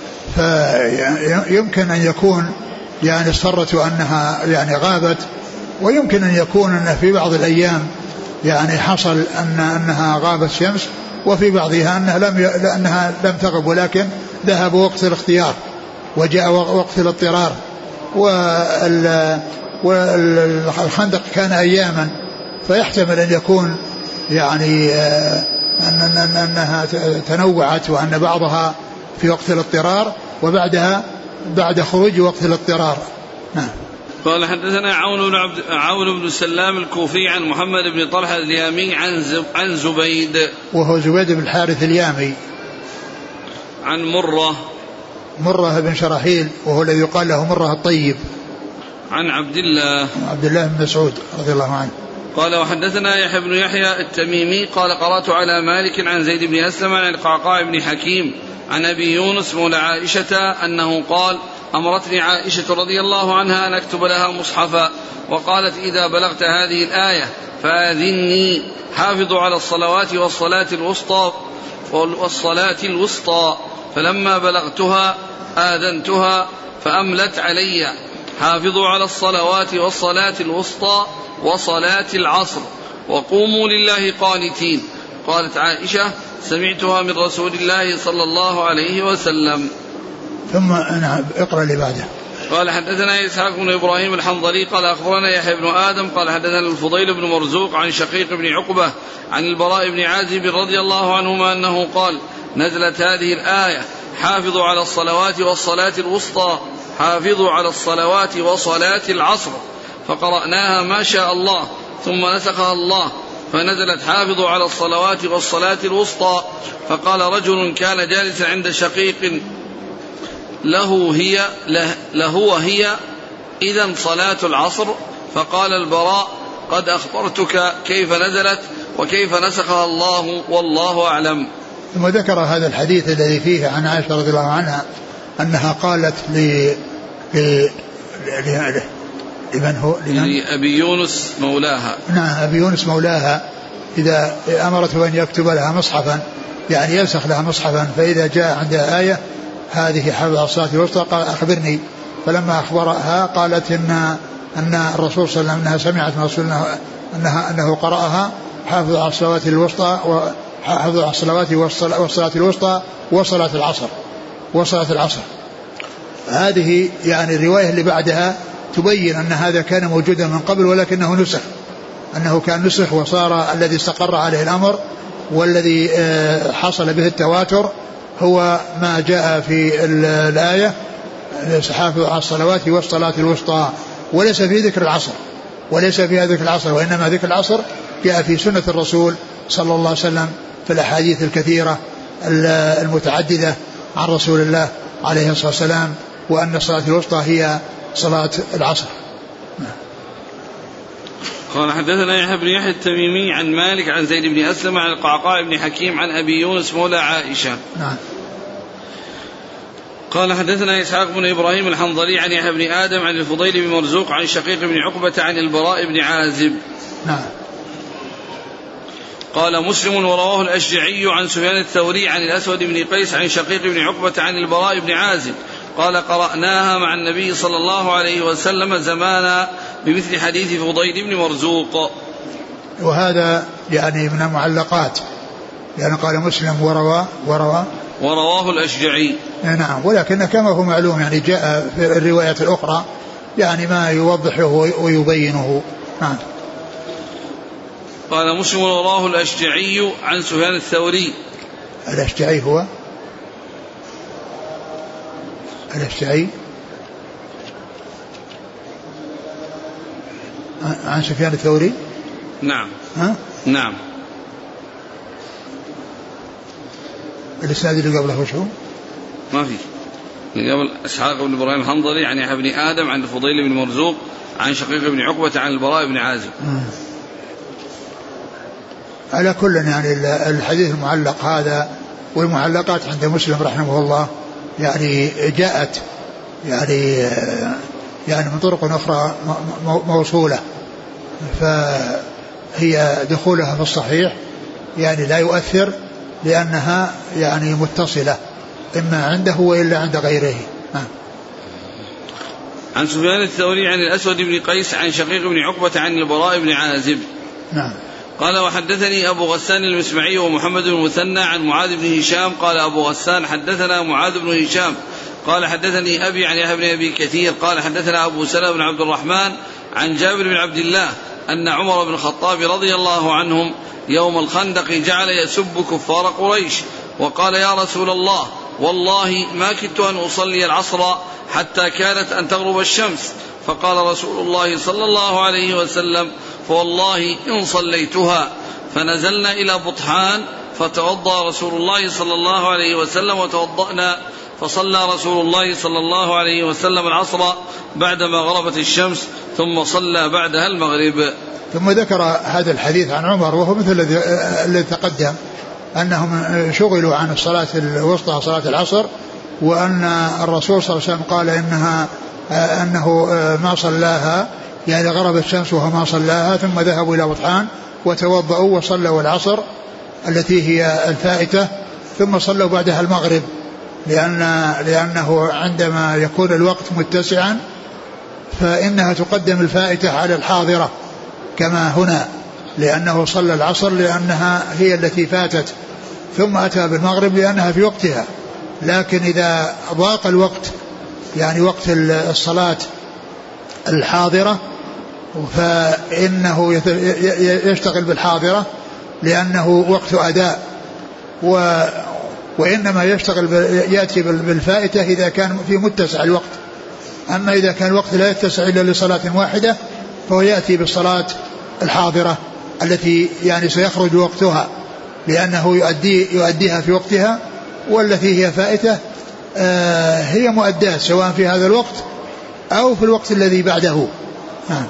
فيمكن أن يكون يعني اصفرت وأنها يعني غابت ويمكن أن يكون أن في بعض الأيام يعني حصل أن أنها غابت الشمس وفي بعضها أنها لم ي... أنها لم تغب ولكن ذهب وقت الاختيار وجاء وقت الاضطرار وال... والخندق كان أياما فيحتمل أن يكون يعني أن أنها تنوعت وأن بعضها في وقت الاضطرار وبعدها بعد خروج وقت الاضطرار. نعم. قال حدثنا عون بن عبد عون بن سلام الكوفي عن محمد بن طلحة اليامي عن زب عن زبيد وهو زبيد بن الحارث اليامي عن مرة مرة بن شراحيل وهو الذي يقال له مرة الطيب عن عبد الله عبد الله بن مسعود رضي الله عنه. قال وحدثنا يحيى بن يحيى التميمي قال قرأت على مالك عن زيد بن أسلم عن القعقاع بن حكيم عن أبي يونس مولى عائشة أنه قال أمرتني عائشة رضي الله عنها أن أكتب لها مصحفا وقالت إذا بلغت هذه الآية فآذني حافظوا على الصلوات والصلاة الوسطى والصلاة الوسطى فلما بلغتها آذنتها فأملت علي حافظوا على الصلوات والصلاة الوسطى وصلاة العصر وقوموا لله قانتين. قالت عائشة سمعتها من رسول الله صلى الله عليه وسلم. ثم أنا اقرأ لي بعده. قال حدثنا إسحاق بن إبراهيم الحنظلي قال أخبرنا يحيى بن آدم قال حدثنا الفضيل بن مرزوق عن شقيق بن عقبة عن البراء بن عازب رضي الله عنهما أنه قال نزلت هذه الآية حافظوا على الصلوات والصلاة الوسطى حافظوا على الصلوات وصلاة العصر فقرأناها ما شاء الله ثم نسخها الله فنزلت حافظوا على الصلوات والصلاة الوسطى فقال رجل كان جالسا عند شقيق له هي له, له وهي إذن صلاة العصر فقال البراء قد أخبرتك كيف نزلت وكيف نسخها الله والله أعلم. ثم ذكر هذا الحديث الذي فيه عن عائشة رضي الله عنها أنها قالت ل لمن هو لأبي يونس مولاها. نعم أبي يونس مولاها إذا أمرته أن يكتب لها مصحفا يعني ينسخ لها مصحفا فإذا جاء عندها آية هذه حافظ على الصلاة الوسطى قال أخبرني فلما أخبرها قالت إن أن الرسول صلى الله عليه وسلم أنها سمعت من رسول الله أنها أنه قرأها حافظ على الصلوات الوسطى وحافظ على الصلوات والصلاة الوسطى وصلاة العصر وصلاة العصر. هذه يعني الرواية اللي بعدها تبين أن هذا كان موجودا من قبل ولكنه نسخ أنه كان نسخ وصار الذي استقر عليه الأمر والذي حصل به التواتر هو ما جاء في الآية حافظوا على الصلوات والصلاة الوسطى وليس في ذكر العصر وليس في ذكر العصر وإنما ذكر العصر جاء في سنة الرسول صلى الله عليه وسلم في الأحاديث الكثيرة المتعددة عن رسول الله عليه الصلاة والسلام وأن الصلاة الوسطى هي صلاة العصر. قال حدثنا يحيى بن يحيى التميمي عن مالك عن زيد بن أسلم عن القعقاع بن حكيم عن أبي يونس مولى عائشة. نعم. قال حدثنا إسحاق بن إبراهيم الحنظلي عن يحيى بن آدم عن الفضيل بن مرزوق عن شقيق بن عقبة عن البراء بن عازب. نعم. قال مسلم ورواه الأشجعي عن سفيان الثوري عن الأسود بن قيس عن شقيق بن عقبة عن البراء بن عازب قال قرأناها مع النبي صلى الله عليه وسلم زمانا بمثل حديث فضيل بن مرزوق. وهذا يعني من المعلقات يعني قال مسلم وروى وروى ورواه الأشجعي. نعم ولكن كما هو معلوم يعني جاء في الروايات الأخرى يعني ما يوضحه ويبينه. نعم. قال مسلم ورواه الأشجعي عن سفيان الثوري. الأشجعي هو الأشجعي عن سفيان الثوري. نعم. ها؟ نعم. الإسناد اللي قبله وش هو؟ ما في اللي قبل إسحاق بن إبراهيم الحنظلي عن يحيى بن آدم عن الفضيل بن مرزوق عن شقيق بن عقبة عن البراء بن عازب. م. على كل يعني الحديث المعلق هذا والمعلقات عند مسلم رحمه الله يعني جاءت يعني يعني من طرق أخرى موصولة فهي دخولها في الصحيح يعني لا يؤثر لأنها يعني متصلة إما عنده وإلا عند غيره. نعم. عن سفيان الثوري عن الأسود بن قيس عن شقيق بن عقبة عن البراء بن عازب. نعم. قال وحدثني أبو غسان المسمعي ومحمد بن المثنى عن معاذ بن هشام قال أبو غسان حدثنا معاذ بن هشام قال حدثني أبي عن يحيى بن أبي كثير قال حدثنا أبو سلمة بن عبد الرحمن عن جابر بن عبد الله أن عمر بن الخطاب رضي الله عنهم يوم الخندق جعل يسب كفار قريش وقال يا رسول الله والله ما كدت أن أصلي العصر حتى كانت أن تغرب الشمس فقال رسول الله صلى الله عليه وسلم: فوالله إن صليتها. فنزلنا إلى بطحان فتوضأ رسول الله صلى الله عليه وسلم وتوضأنا، فصلى رسول الله صلى الله عليه وسلم العصر بعدما غربت الشمس، ثم صلى بعدها المغرب. ثم ذكر هذا الحديث عن عمر وهو مثل الذي تقدم، أنهم شغلوا عن الصلاة الوسطى صلاة العصر، وأن الرسول صلى الله عليه وسلم قال إنها أنه ما صلاها، يعني غربت الشمس وهو ما صلاها، ثم ذهبوا إلى بطحان وتوضأوا وصلوا العصر التي هي الفائتة، ثم صلوا بعدها المغرب، لأن لأنه عندما يكون الوقت متسعا فإنها تقدم الفائتة على الحاضرة كما هنا، لأنه صلى العصر لأنها هي التي فاتت، ثم أتى بالمغرب لأنها في وقتها. لكن إذا ضاق الوقت، يعني وقت الصلاة الحاضرة، فإنه يشتغل بالحاضرة لأنه وقت أداء، و وإنما يشتغل يأتي بالفائتة إذا كان في متسع الوقت. أما إذا كان الوقت لا يتسع إلا لصلاة واحدة فهو يأتي بالصلاة الحاضرة التي يعني سيخرج وقتها، لأنه يؤدي يؤديها في وقتها، والتي هي فائتة آه هي مؤداة سواء في هذا الوقت أو في الوقت الذي بعده. آه.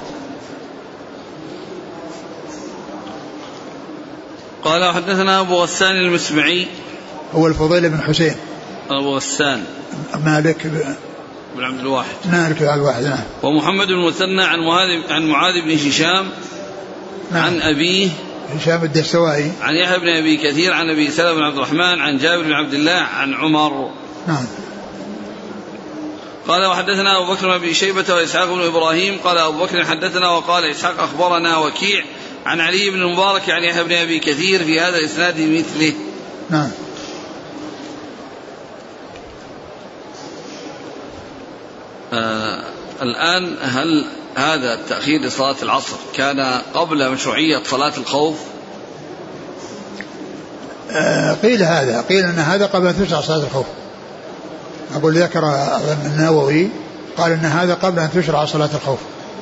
قال حدثنا أبو غسان المسمعي، هو الفضيل بن حسين أبو غسان مالك بن عبد الواحد مالك بن عبد الواحد نعم. ومحمد بن المثنى عن معاذ عن معاذ بن هشام نعم. عن أبيه هشام الدستوائي عن يحيى بن أبي كثير عن أبي سلمة بن عبد الرحمن عن جابر بن عبد الله عن عمر نعم. قال وحدثنا أبو بكر بن أبي شيبة وإسحاق بن إبراهيم قال أبو بكر حدثنا وقال إسحاق أخبرنا وكيع عن علي بن المبارك عن يحيى بن أبي كثير في هذا الإسناد مثله. نعم. آه الآن هل هذا التأخير لصلاة العصر كان قبل مشروعية صلاة الخوف؟ آه قيل هذا قيل أن هذا قبل تشرع صلاة الخوف. أقول ذكر النووي قال أن هذا قبل أن تشرع صلاة الخوف.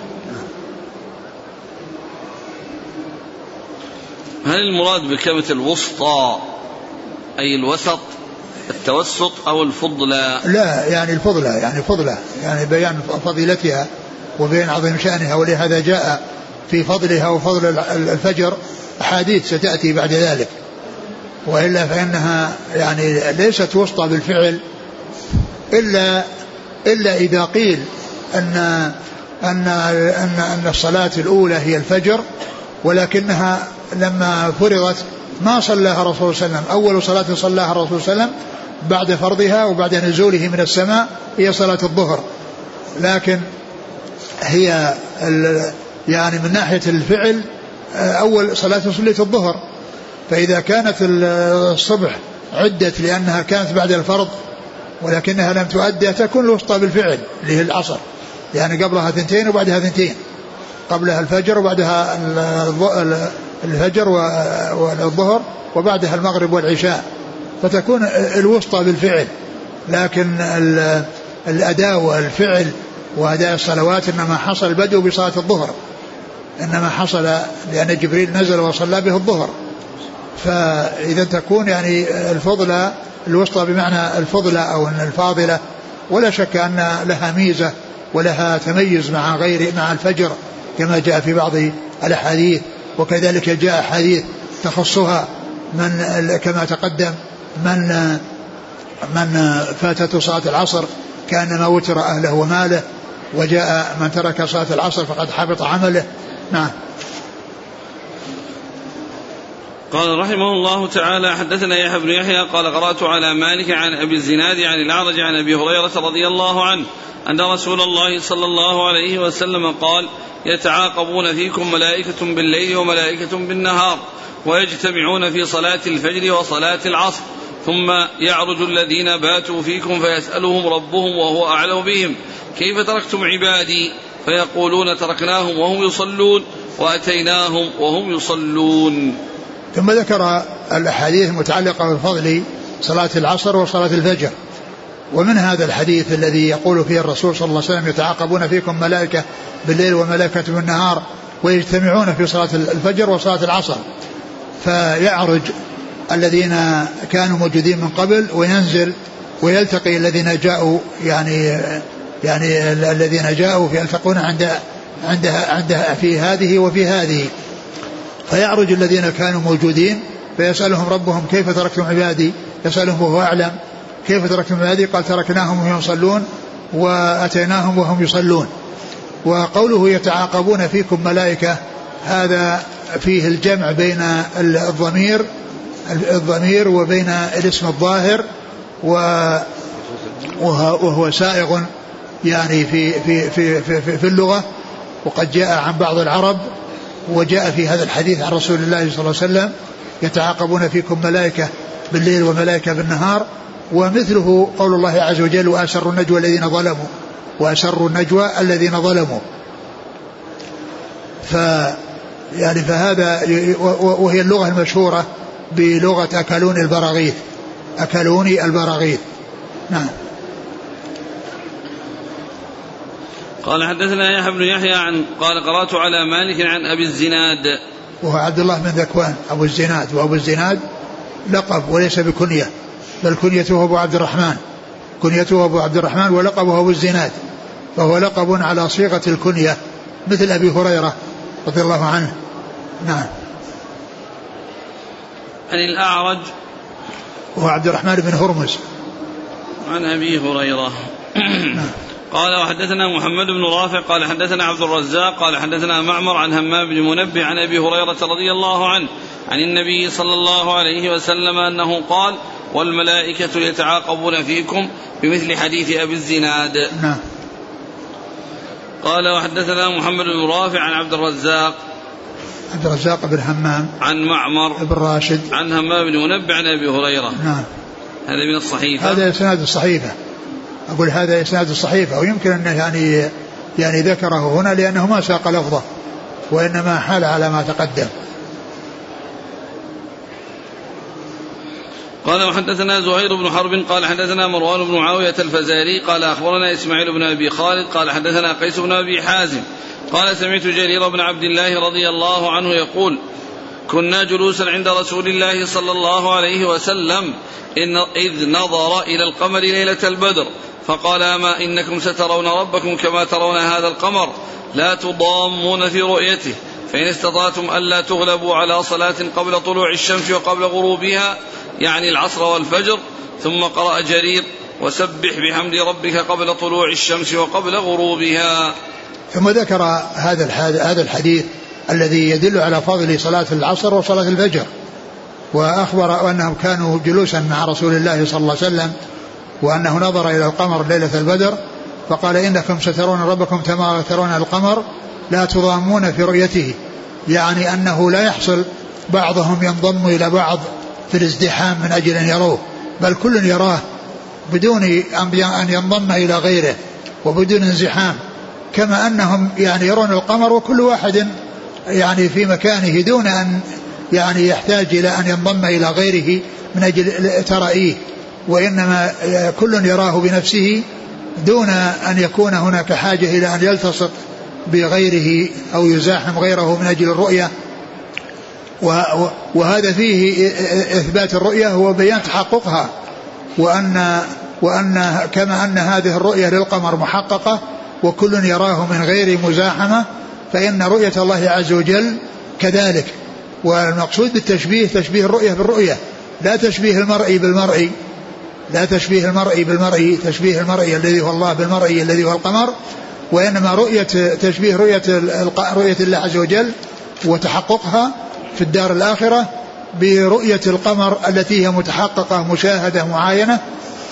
هل المراد بكلمة الوسطى أي الوسط التوسط أو الفضلى؟ لا يعني الفضلى يعني فضلى يعني بيان فضيلتها وبيان عظيم شأنها، ولهذا جاء في فضلها وفضل الفجر أحاديث ستأتي بعد ذلك، وإلا فإنها يعني ليست وسطى بالفعل إلا إلا إذا قيل أن أن أن أن الصلاة الأولى هي الفجر، ولكنها لما فرضت ما صلاها الرسول صلى الله عليه وسلم، أول صلاة صلاها الرسول صلى الله عليه وسلم بعد فرضها وبعد نزوله من السماء هي صلاة الظهر، لكن هي يعني من ناحية الفعل أول صلاة صلاة الظهر، فإذا كانت الصبح عدت لأنها كانت بعد الفرض ولكنها لم تؤدى تكون الوسطى بالفعل اللي هي العصر، يعني قبلها ثنتين وبعدها ثنتين، قبلها الفجر وبعدها الفجر والظهر وبعدها المغرب والعشاء، فتكون الوسطى بالفعل. لكن الأداء والفعل وأداء الصلوات إنما حصل البدء بصلاة الظهر، إنما حصل لأن جبريل نزل وصلى به الظهر، فإذا تكون يعني الفضلة الوسطى بمعنى الفضلة أو الفاضلة، ولا شك أن لها ميزة ولها تميز مع غير مع الفجر كما جاء في بعض الأحاديث، وكذلك جاء حديث تخصها من كما تقدم من من فاتته صلاة العصر كأنما وتر أهله وماله، وجاء من ترك صلاة العصر فقد حبط عمله. نعم. قال رحمه الله تعالى حدثنا يحيى بن يحيى قال قرأت على مالك عن أبي الزناد عن الأعرج عن أبي هريرة رضي الله عنه أن رسول الله صلى الله عليه وسلم قال يتعاقبون فيكم ملائكة بالليل وملائكة بالنهار ويجتمعون في صلاة الفجر وصلاة العصر، ثم يعرج الذين باتوا فيكم فيسألهم ربهم وهو أعلم بهم كيف تركتم عبادي، فيقولون تركناهم وهم يصلون وأتيناهم وهم يصلون. ثم ذكر الأحاديث المتعلقة بفضل صلاة العصر وصلاة الفجر، ومن هذا الحديث الذي يقول فيه الرسول صلى الله عليه وسلم يتعاقبون فيكم ملائكة بالليل وملائكة بالنهار ويجتمعون في صلاة الفجر وصلاة العصر، فيعرج الذين كانوا موجودين من قبل وينزل ويلتقي الذين جاءوا يعني يعني الذين جاءوا يلتقون عند عندها عندها في هذه وفي هذه، فيعرج الذين كانوا موجودين فيسألهم ربهم كيف تركتم عبادي، يسألهم وهو أعلم كيف تركتم عبادي، قال تركناهم وهم يصلون وأتيناهم وهم يصلون. وقوله يتعاقبون فيكم ملائكة هذا فيه الجمع بين الضمير الضمير وبين الاسم الظاهر، وهو سائغ يعني في في في في, في اللغة، وقد جاء عن بعض العرب وجاء في هذا الحديث عن رسول الله صلى الله عليه وسلم يتعاقبون فيكم ملائكة بالليل وملائكة بالنهار. ومثله قول الله عز وجل وأسروا النجوى الذين ظلموا وأسروا النجوى الذين ظلموا. ف يعني فهذا وهي اللغة المشهورة بلغة أكلوني البراغيث أكلوني البراغيث. نعم. قال حدثنا يحيى بن يحيى عن قال قرأت على مالك عن أبي الزناد وهو عبد الله بن ذكوان أبو الزناد، وأبو الزناد لقب وليس بكنية، بل كنيته أبو عبد الرحمن كنيته أبو عبد الرحمن ولقبه أبو الزناد، فهو لقب على صيغة الكنية مثل أبي هريرة رضي الله عنه. نعم. عن الأعرج وهو عبد الرحمن بن هرمز عن أبي هريرة. نعم. قال وحدثنا محمد بن رافع قال حدثنا عبد الرزاق قال حدثنا معمر عن همام بن منبه عن أبي هريرة رضي الله عنه عن النبي صلى الله عليه وسلم أنه قال والملائكة يتعاقبون فيكم بمثل حديث أبي الزناد. نعم. قال وحدثنا محمد بن رافع عن عبد الرزاق عبد الرزاق بن همام عن معمر بن راشد عن همام بن منبه عن أبي هريرة. نعم. هذا من الصحيفة، هذا إسناد الصحيفة، أقول هذا إسناد الصحيفة، ويمكن أن يعني يعني ذكره هنا لأنه ما ساق لفظه وإنما حال على ما تقدم. قال وحدثنا زهير بن حرب قال حدثنا مروان بن معاوية الفزاري قال أخبرنا إسماعيل بن أبي خالد قال حدثنا قيس بن أبي حازم قال سمعت جرير بن عبد الله رضي الله عنه يقول كنا جلوسا عند رسول الله صلى الله عليه وسلم إن إذ نظر إلى القمر ليلة البدر فقال أما إنكم سترون ربكم كما ترون هذا القمر لا تضامون في رؤيته فإن استطعتم ألا تغلبوا على صلاة قبل طلوع الشمس وقبل غروبها يعني العصر والفجر. ثم قرأ جرير وسبح بحمد ربك قبل طلوع الشمس وقبل غروبها. ثم ذكر هذا هذا الحديث الذي يدل على فضل صلاة العصر وصلاة الفجر، وأخبر أنهم كانوا جلوسا مع رسول الله صلى الله عليه وسلم وأنه نظر إلى القمر ليلة البدر فقال إنكم سترون ربكم كما ترون القمر لا تضامون في رؤيته، يعني أنه لا يحصل بعضهم ينضم إلى بعض في الازدحام من أجل أن يروه، بل كل يراه بدون أن ينضم إلى غيره وبدون انزحام، كما أنهم يعني يرون القمر وكل واحد يعني في مكانه دون أن يعني يحتاج إلى أن ينضم إلى غيره من أجل ترائيه، وإنما كل يراه بنفسه دون أن يكون هناك حاجة إلى أن يلتصق بغيره أو يزاحم غيره من أجل الرؤية. وهذا فيه إثبات الرؤية وبيان تحققها، وأن وأن كما أن هذه الرؤية للقمر محققة وكل يراه من غير مزاحمة، فإن رؤية الله عز وجل كذلك. والمقصود بالتشبيه تشبيه الرؤية بالرؤية، لا تشبيه المرئي بالمرئي، لا تشبيه المرئي بالمرئي تشبيه المرئي الذي هو الله بالمرئي الذي هو القمر، وإنما رؤية تشبيه رؤية رؤية الله عز وجل وتحققها في الدار الآخرة برؤية القمر التي هي متحققة مشاهدة معاينة.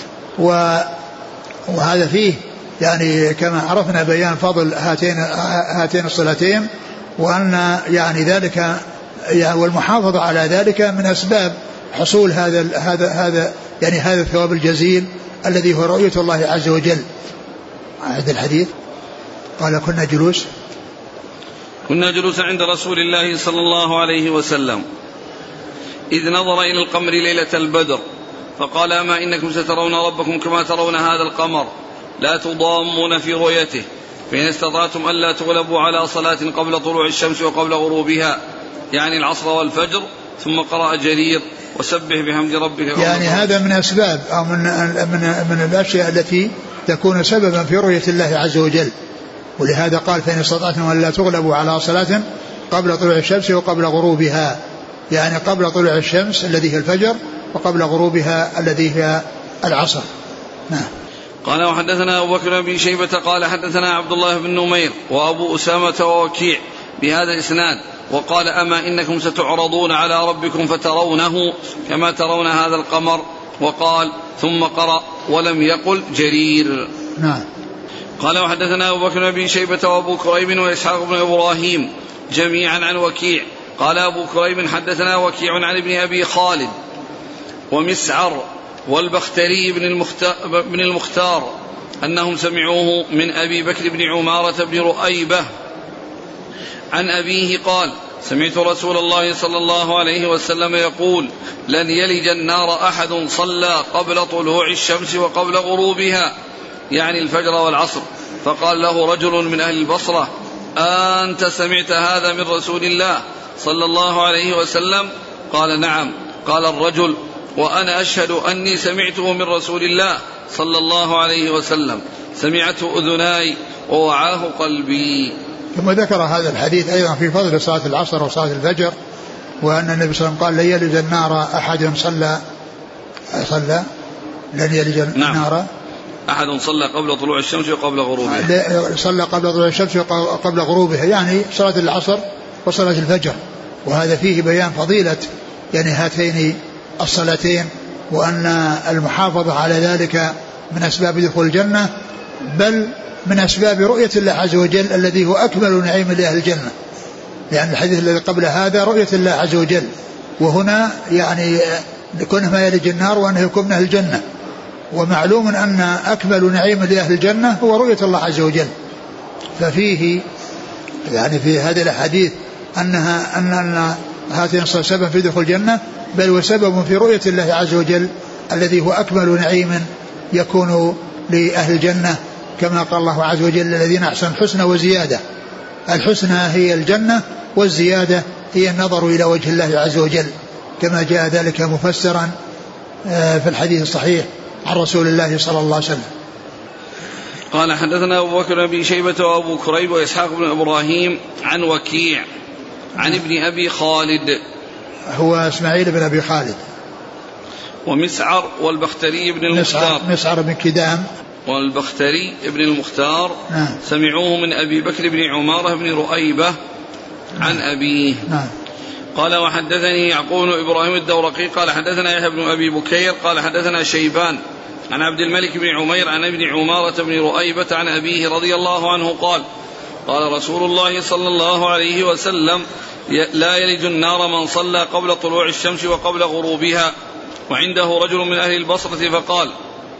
وهذا فيه يعني كما عرفنا بيان فضل هاتين هاتين الصلاتين، وأن يعني ذلك يعني والمحافظة على ذلك من أسباب حصول هذا هذا هذا يعني هذا الثواب الجزيل الذي هو رؤية الله عز وجل. هذا الحديث قال كنا جلوس كنا جلوسا عند رسول الله صلى الله عليه وسلم إذ نظر إلى القمر ليلة البدر فقال أما إنكم سترون ربكم كما ترون هذا القمر لا تضامون في رؤيته فإن استطعتم ألا تغلبوا على صلاة قبل طلوع الشمس وقبل غروبها يعني العصر والفجر. ثم قرأ جرير وسبح بحمد ربك. يعني هذا من أسباب أو من, من, من الأشياء التي تكون سببا في رؤية الله عز وجل. ولهذا قال فإن استطعتم ألا تغلبوا على صلاة قبل طلوع الشمس وقبل غروبها يعني قبل طلوع الشمس الذي هي الفجر وقبل غروبها الذي هي العصر. نعم. قال وحدثنا أبو بكر بن شيبة قال حدثنا عبد الله بن نمير وأبو أسامة ووكيع بهذا الإسناد وقال أما إنكم ستعرضون على ربكم فترونه كما ترون هذا القمر وقال ثم قرأ ولم يقل جرير. نعم. قال وحدثنا أبو بكر بن شيبة وأبو كريب وإسحاق بن إبراهيم جميعا عن وكيع قال أبو كريب حدثنا وكيع عن ابن أبي خالد ومسعر والبختري بن المختار أنهم سمعوه من أبي بكر بن عمارة بن رؤيبة عن أبيه قال سمعت رسول الله صلى الله عليه وسلم يقول لن يلج النار أحد صلى قبل طلوع الشمس وقبل غروبها يعني الفجر والعصر. فقال له رجل من أهل البصرة أنت سمعت هذا من رسول الله صلى الله عليه وسلم؟ قال نعم. قال الرجل وأنا أشهد أني سمعته من رسول الله صلى الله عليه وسلم سمعته أذناي ووعاه قلبي. ثم ذكر هذا الحديث أيضا في فضل صلاة العصر وصلاة الفجر وأن النبي صلى الله عليه وسلم قال لن يلج النار أحد صلى صلى لن يلج النار نعم. أحد صلى قبل طلوع الشمس وقبل غروبها صلى قبل طلوع الشمس وقبل غروبها يعني صلاة العصر وصلاة الفجر. وهذا فيه بيان فضيلة يعني هاتين الصلاتين وأن المحافظة على ذلك من أسباب دخول الجنة بل من أسباب رؤية الله عز وجل الذي هو أكمل نعيم لأهل الجنة لأن الحديث الذي قبل هذا رؤية الله عز وجل وهنا يعني كونه ما يلج النار وأنه يكون من أهل الجنة ومعلوم أن أكمل نعيم لأهل الجنة هو رؤية الله عز وجل. ففيه يعني في هذه الأحاديث أنها أن, أن هاتين سبب في دخول الجنة بل وسبب في رؤية الله عز وجل الذي هو أكمل نعيم يكون لأهل الجنة كما قال الله عز وجل الذين أحسنوا الحسنى وزيادة. الحسنى هي الجنة والزيادة هي النظر إلى وجه الله عز وجل كما جاء ذلك مفسرا في الحديث الصحيح عن رسول الله صلى الله عليه وسلم. قال حدثنا أبو بكر بن شيبة وأبو كريب وإسحاق بن إبراهيم عن وكيع عن ابن أبي خالد هو إسماعيل بن أبي خالد ومسعر والبختري بن المختار مسعر بن كدام والبختري بن المختار نعم. سمعوه من أبي بكر بن عمارة بن رؤيبة عن نعم. أبيه نعم. قال وحدثني يعقوب إبراهيم الدورقي قال حدثنا يحيى بن أبي بكير قال حدثنا شيبان عن عبد الملك بن عمير عن ابن عمارة بن رؤيبة عن أبيه رضي الله عنه قال قال رسول الله صلى الله عليه وسلم لا يلج النار من صلى قبل طلوع الشمس وقبل غروبها. وعنده رجل من أهل البصرة فقال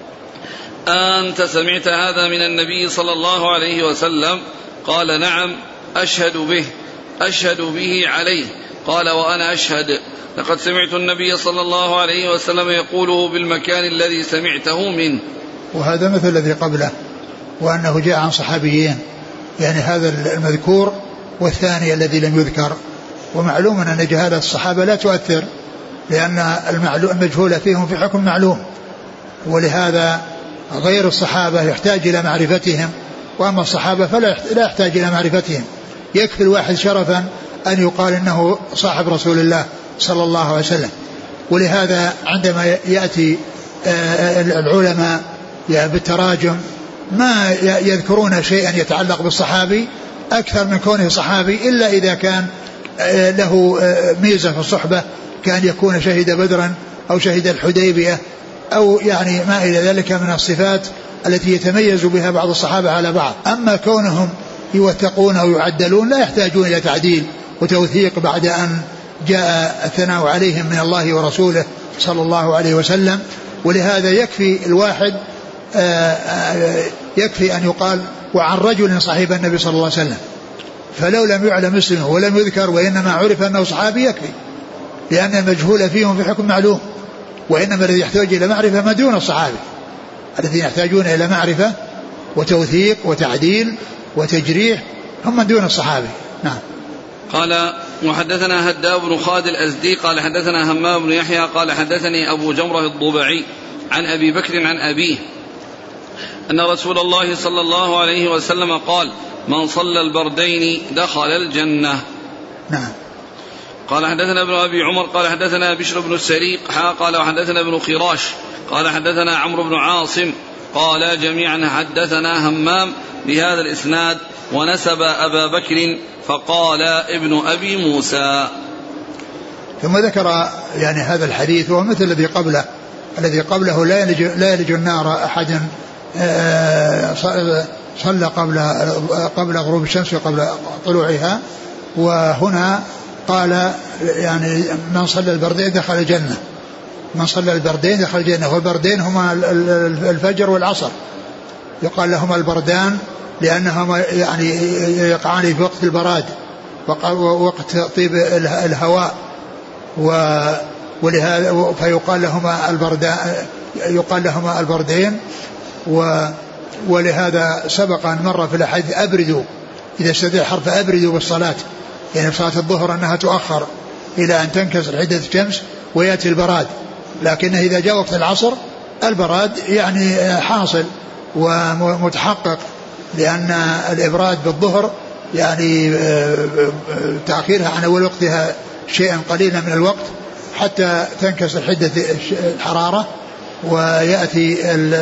أنت سمعت هذا من النبي صلى الله عليه وسلم؟ قال نعم أشهد به أشهد به عليه. قال وأنا أشهد لقد سمعت النبي صلى الله عليه وسلم يقوله بالمكان الذي سمعته منه. وهذا مثل الذي قبله وأنه جاء عن صحابيين يعني هذا المذكور والثاني الذي لم يذكر. ومعلوم أن جهالة الصحابة لا تؤثر لأن المجهول فيهم في حكم معلوم ولهذا غير الصحابة يحتاج إلى معرفتهم وأما الصحابة فلا يحتاج إلى معرفتهم. يكفي الواحد شرفا أن يقال إنه صاحب رسول الله صلى الله عليه وسلم. ولهذا عندما يأتي العلماء بالتراجم ما يذكرون شيئا يتعلق بالصحابي أكثر من كونه صحابي إلا إذا كان له ميزة في الصحبة كان يكون شهد بدرا أو شهد الحديبية أو يعني ما إلى ذلك من الصفات التي يتميز بها بعض الصحابة على بعض. أما كونهم يوثقون أو يعدلون لا يحتاجون إلى تعديل وتوثيق بعد أن جاء الثناء عليهم من الله ورسوله صلى الله عليه وسلم. ولهذا يكفي الواحد يكفي أن يقال وعن رجل صحيب النبي صلى الله عليه وسلم فلو لم يعلم اسمه ولم يذكر وإنما عرف أنه صحابي يكفي لأن المجهول فيهم في حكم معلوم وإنما الذي يحتاج إلى معرفة ما دون الصحابي، الذين يحتاجون إلى معرفة وتوثيق وتعديل وتجريح هم من دون الصحابي. نعم. قال وحدثنا هداب بن خالد الأزدي قال حدثنا همام بن يحيى قال حدثني أبو جمرة الضبعي عن أبي بكر عن أبيه أن رسول الله صلى الله عليه وسلم قال من صلى البردين دخل الجنة. نعم. قال حدثنا ابن أبي عمر قال حدثنا بشر بن السريق قال وحدثنا ابن خراش قال حدثنا عمرو بن عاصم قال جميعا حدثنا همام بهذا الإسناد ونسب أبا بكر فقال ابن أبي موسى. ثم ذكر يعني هذا الحديث وهو مثل الذي قبله الذي قبله لا يلج, لا يلج النار أحد صلى قبل قبل غروب الشمس وقبل طلوعها. وهنا قال يعني من صلى البردين دخل الجنة، من صلى البردين دخل الجنة، والبردين هما الفجر والعصر، يقال لهما البردان لأنهما يعني يقعان في وقت البراد ووقت طيب الهواء، ولهذا فيقال لهما البردان، يقال لهما البردين. ولهذا سبق أن مر في الحديث أبردوا، إذا استدل حرف أبردوا بالصلاة، يعني في صلاة الظهر أنها تؤخر إلى أن تنكسر حدة الشمس ويأتي البراد، لكنه إذا جاء وقت العصر البراد يعني حاصل ومتحقق، لأن الإبراد بالظهر يعني تأخيرها عن أول وقتها شيئا قليلا من الوقت حتى تنكسر حدة الحرارة ويأتي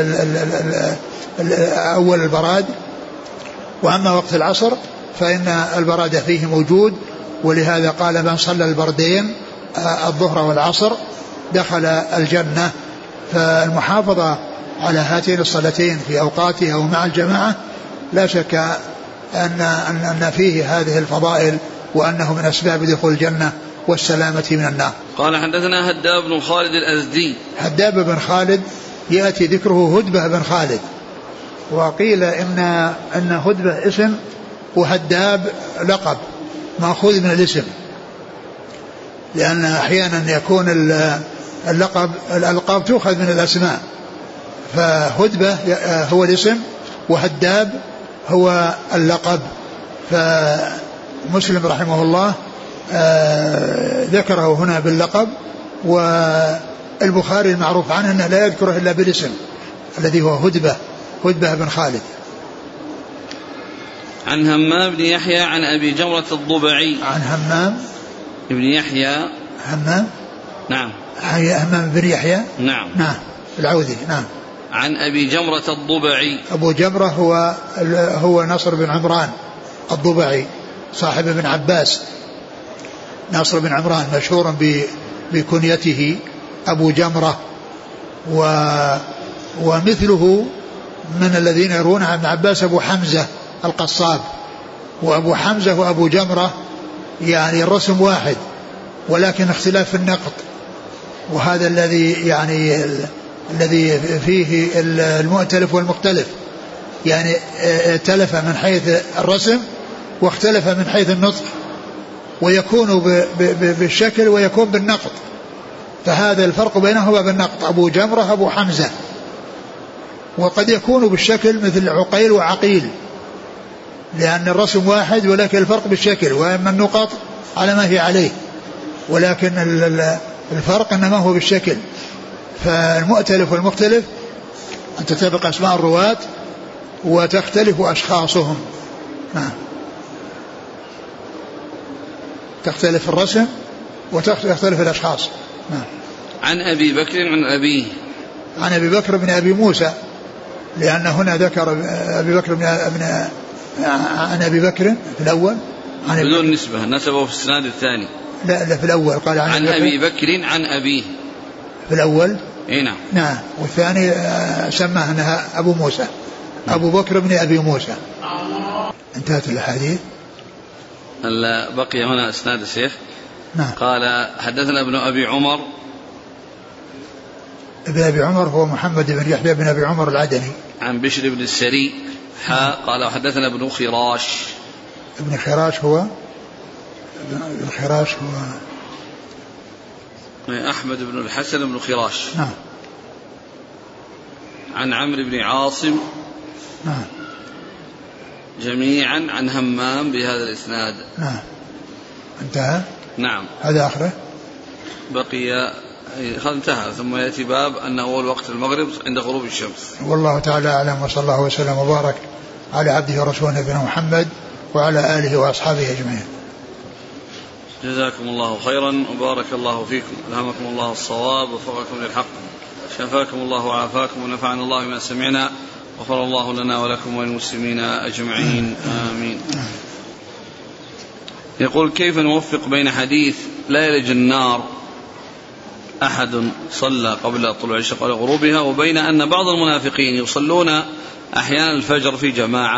أول البراد. وأما وقت العصر فإن البراد فيه موجود، ولهذا قال من صلى البردين الظهر والعصر دخل الجنة. فالمحافظة على هاتين الصلاتين في أوقاتها ومع الجماعة لا شك أن, أن فيه هذه الفضائل وأنه من أسباب دخول الجنة والسلامة من النار. قال حدثنا هداب بن خالد الأزدي. هداب بن خالد يأتي ذكره هدبة بن خالد، وقيل إن, إن هدبة اسم وهداب لقب مأخوذ من الاسم، لأن أحيانا يكون اللقب الألقاب تؤخذ من الأسماء، فهدبة هو الاسم وهداب هو اللقب. فمسلم رحمه الله ذكره هنا باللقب، والبخاري المعروف عنه أنه لا يذكره إلا بالاسم الذي هو هدبة هدبة بن خالد. عن همام بن يحيى عن أبي جمرة الضبعي. عن همام بن يحيى. همام نعم. همام بن يحيى. نعم. نعم العوذي. نعم. عن أبي جمرة الضبعي. أبو جمرة هو هو نصر بن عمران الضبعي صاحب ابن عباس، نصر بن عمران مشهور بكنيته أبو جمرة. و ومثله من الذين يرون عن ابن عباس أبو حمزة القصاب، وأبو حمزة وأبو جمرة يعني الرسم واحد ولكن اختلاف في النقط، وهذا الذي يعني الذي فيه المؤتلف والمختلف، يعني تلف من حيث الرسم واختلف من حيث النطق، ويكون بالشكل ويكون بالنقط، فهذا الفرق بينهما بالنقط. أبو جمرة أبو حمزة، وقد يكون بالشكل مثل عقيل وعقيل، لأن الرسم واحد ولكن الفرق بالشكل، وأما النقط على ما هي عليه، ولكن الفرق إنما هو بالشكل. فالمؤتلف والمختلف أن تتفق أسماء الرواة وتختلف أشخاصهم. نعم. تختلف الرسم وتختلف الأشخاص. نعم. عن أبي بكر عن أبيه. عن أبي بكر بن أبي موسى، لأن هنا ذكر أبي بكر بن عن أبي بكر في الأول عن بدون نسبة، نسبه في السناد الثاني. لا لا في الأول قال عن, عن أبي بكر عن أبيه في الأول. إيه نعم. نعم. والثاني سماه أنها أبو موسى، أبو بكر بن أبي موسى. انتهت الحديث. بقي هنا اسناد الشيخ. نعم. قال حدثنا ابن أبي عمر. ابن أبي عمر هو محمد بن يحيى بن أبي عمر العدني. عن بشر بن السري. ها قال وحدثنا ابن خراش. ابن خراش هو ابن خراش هو أحمد بن الحسن بن خراش. نعم. عن عمرو بن عاصم. نعم. جميعا عن همام بهذا الإسناد. نعم. انتهى. نعم. هذا آخره. بقي انتهى، ثم يأتي باب أنه أول وقت المغرب عند غروب الشمس. والله تعالى أعلم، وصلى الله وسلم وبارك على عبده ورسوله نبينا محمد وعلى آله وأصحابه أجمعين. جزاكم الله خيرا وبارك الله فيكم، ألهمكم الله الصواب ووفقكم للحق، شفاكم الله وعافاكم ونفعنا الله بما سمعنا، غفر الله لنا ولكم وللمسلمين أجمعين، آمين. يقول: كيف نوفق بين حديث لا يلج النار أحد صلى قبل طلوع الشمس قبل غروبها، وبين أن بعض المنافقين يصلون أحيانا الفجر في جماعة؟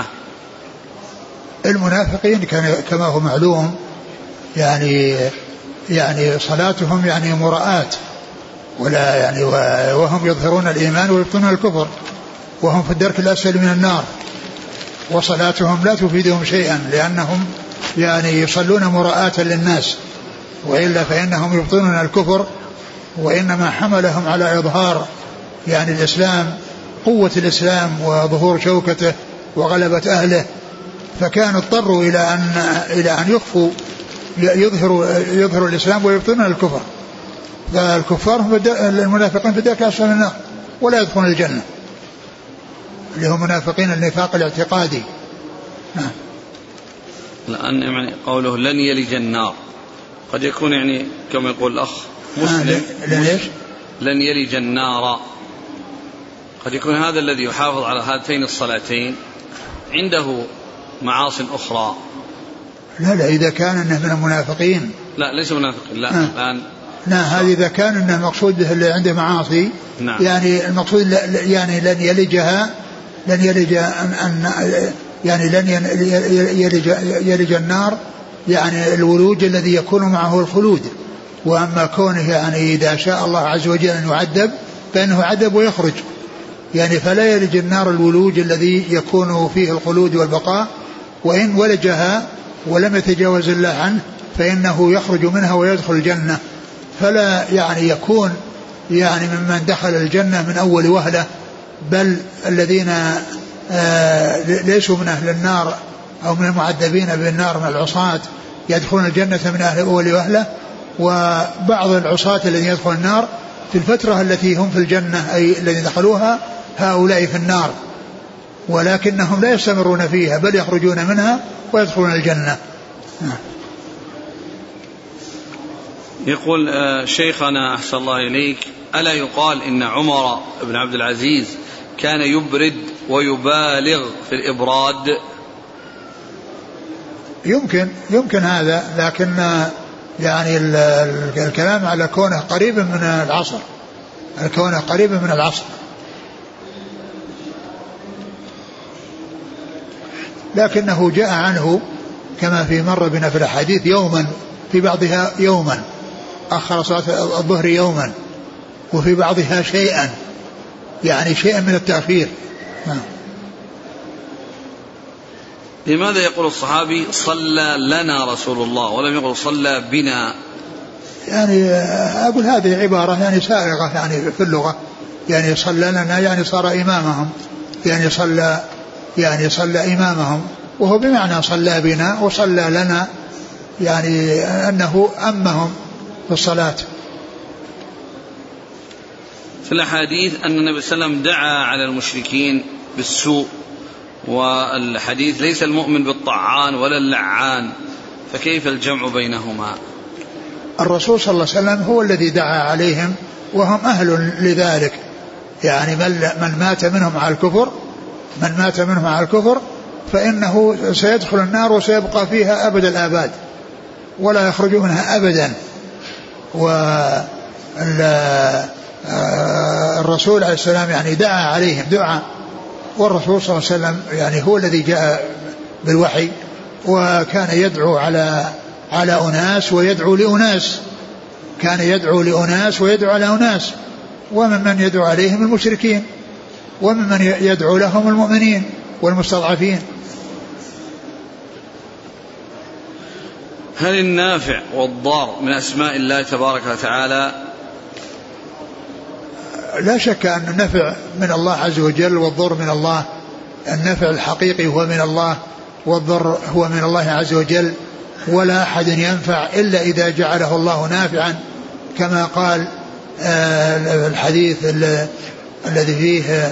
المنافقين كما هو معلوم يعني يعني صلاتهم يعني مراءات، ولا يعني وهم يظهرون الإيمان ويبطنون الكفر، وهم في الدرك الأسفل من النار، وصلاتهم لا تفيدهم شيئا لأنهم يعني يصلون مراءة للناس، وإلا فإنهم يبطنون الكفر. وإنما حملهم على إظهار يعني الإسلام، قوة الإسلام وظهور شوكته وغلبة أهله، فكانوا اضطروا إلى أن إلى أن يخفوا يظهروا يظهروا الإسلام ويبطنون الكفر. فالكفار هم المنافقين في الدرك الأسفل من النار ولا يدخلون الجنة، اللي هم منافقين النفاق الاعتقادي. نعم. لأن يعني قوله لن يلج النار قد يكون يعني كما يقول الأخ مسلم لن, لن يلج النار، قد يكون هذا الذي يحافظ على هاتين الصلاتين عنده معاصٍ أخرى. لا لا إذا كان إنه من المنافقين. لا ليس منافقين، لا الآن. لا هذا إذا كان إنه مقصود اللي عنده معاصي. نعم. يعني المقصود يعني لن يلجها لن يلج أن, أن يعني لن يلج, يلج النار، يعني الولوج الذي يكون معه الخلود. وأما كونه يعني إذا شاء الله عز وجل أن يعذب فإنه عذب ويخرج، يعني فلا يلج النار الولوج الذي يكون فيه الخلود والبقاء، وإن ولجها ولم يتجاوز الله عنه فإنه يخرج منها ويدخل الجنة. فلا يعني يكون يعني ممن دخل الجنة من أول وهلة، بل الذين آه ليسوا من أهل النار أو من المعذبين بالنار من العصاة يدخلون الجنة من أهل أول وهلة. وبعض العصاة الذين يدخلون النار في الفترة التي هم في الجنة أي الذين دخلوها هؤلاء في النار، ولكنهم لا يستمرون فيها بل يخرجون منها ويدخلون الجنة. يقول شيخنا أحسن الله إليك: ألا يقال إن عمر بن عبد العزيز كان يبرد ويبالغ في الإبراد؟ يمكن يمكن هذا، لكن يعني الكلام على كونه قريب من العصر، كونه قريب من العصر، لكنه جاء عنه كما في مر بنا في الحديث يوما، في بعضها يوما أخر صلاة الظهر يوما، وفي بعضها شيئا، يعني شيئا من التأخير. لماذا يقول الصحابي صلى لنا رسول الله ولم يقل صلى بنا؟ يعني أقول هذه عبارة يعني سائغة يعني في اللغة، يعني صلى لنا يعني صار إمامهم، يعني صلى يعني صلى إمامهم، وهو بمعنى صلى بنا وصلى لنا، يعني أنه أمهم في الصلاة. في الحديث أن النبي صلى الله عليه وسلم دعا على المشركين بالسوء، والحديث ليس المؤمن بالطعان ولا اللعان، فكيف الجمع بينهما؟ الرسول صلى الله عليه وسلم هو الذي دعا عليهم وهم أهل لذلك، يعني من مات منهم على الكفر من مات منهم على الكفر فإنه سيدخل النار وسيبقى فيها أبد الآباد ولا يخرج منها أبدا. والرسول عليه السلام يعني دعا عليهم دعا، والرسول صلى الله عليه وسلم يعني هو الذي جاء بالوحي، وكان يدعو على على أناس ويدعو لأناس، كان يدعو لأناس ويدعو على أناس، ومن من يدعو عليهم المشركين، ومن من يدعو لهم المؤمنين والمستضعفين. هل النافع والضار من أسماء الله تبارك وتعالى لا شك أن النفع من الله عز وجل والضر من الله. النفع الحقيقي هو من الله والضر هو من الله عز وجل، ولا أحد ينفع إلا إذا جعله الله نافعا، كما قال الحديث الذي فيه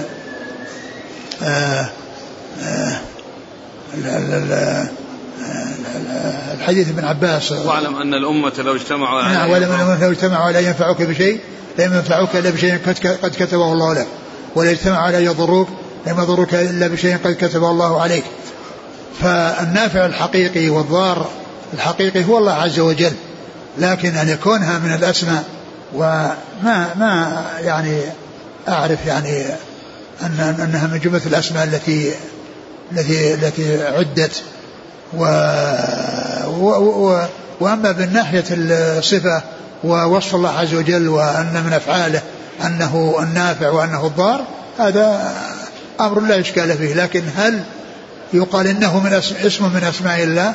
الحديث ابن عباس: واعلم أن الأمة لو اجتمعوا على نعم واعلم أن الأمة لو اجتمعوا على ينفعوك بشيء لم ينفعوك إلا بشيء قد كتبه الله لك، ولا اجتمعوا على يضروك لم يضروك إلا بشيء قد كتبه الله عليك. فالنافع الحقيقي والضار الحقيقي هو الله عز وجل، لكن أن يكونها من الأسماء وما ما يعني أعرف يعني أن أنها من جملة الأسماء التي التي التي عدت. و و و وأما بالناحية الصفة ووصف الله عز وجل وأن من أفعاله أنه النافع وأنه الضار، هذا أمر لا إشكال فيه. لكن هل يقال إنه من اسم, اسم من أسماء الله؟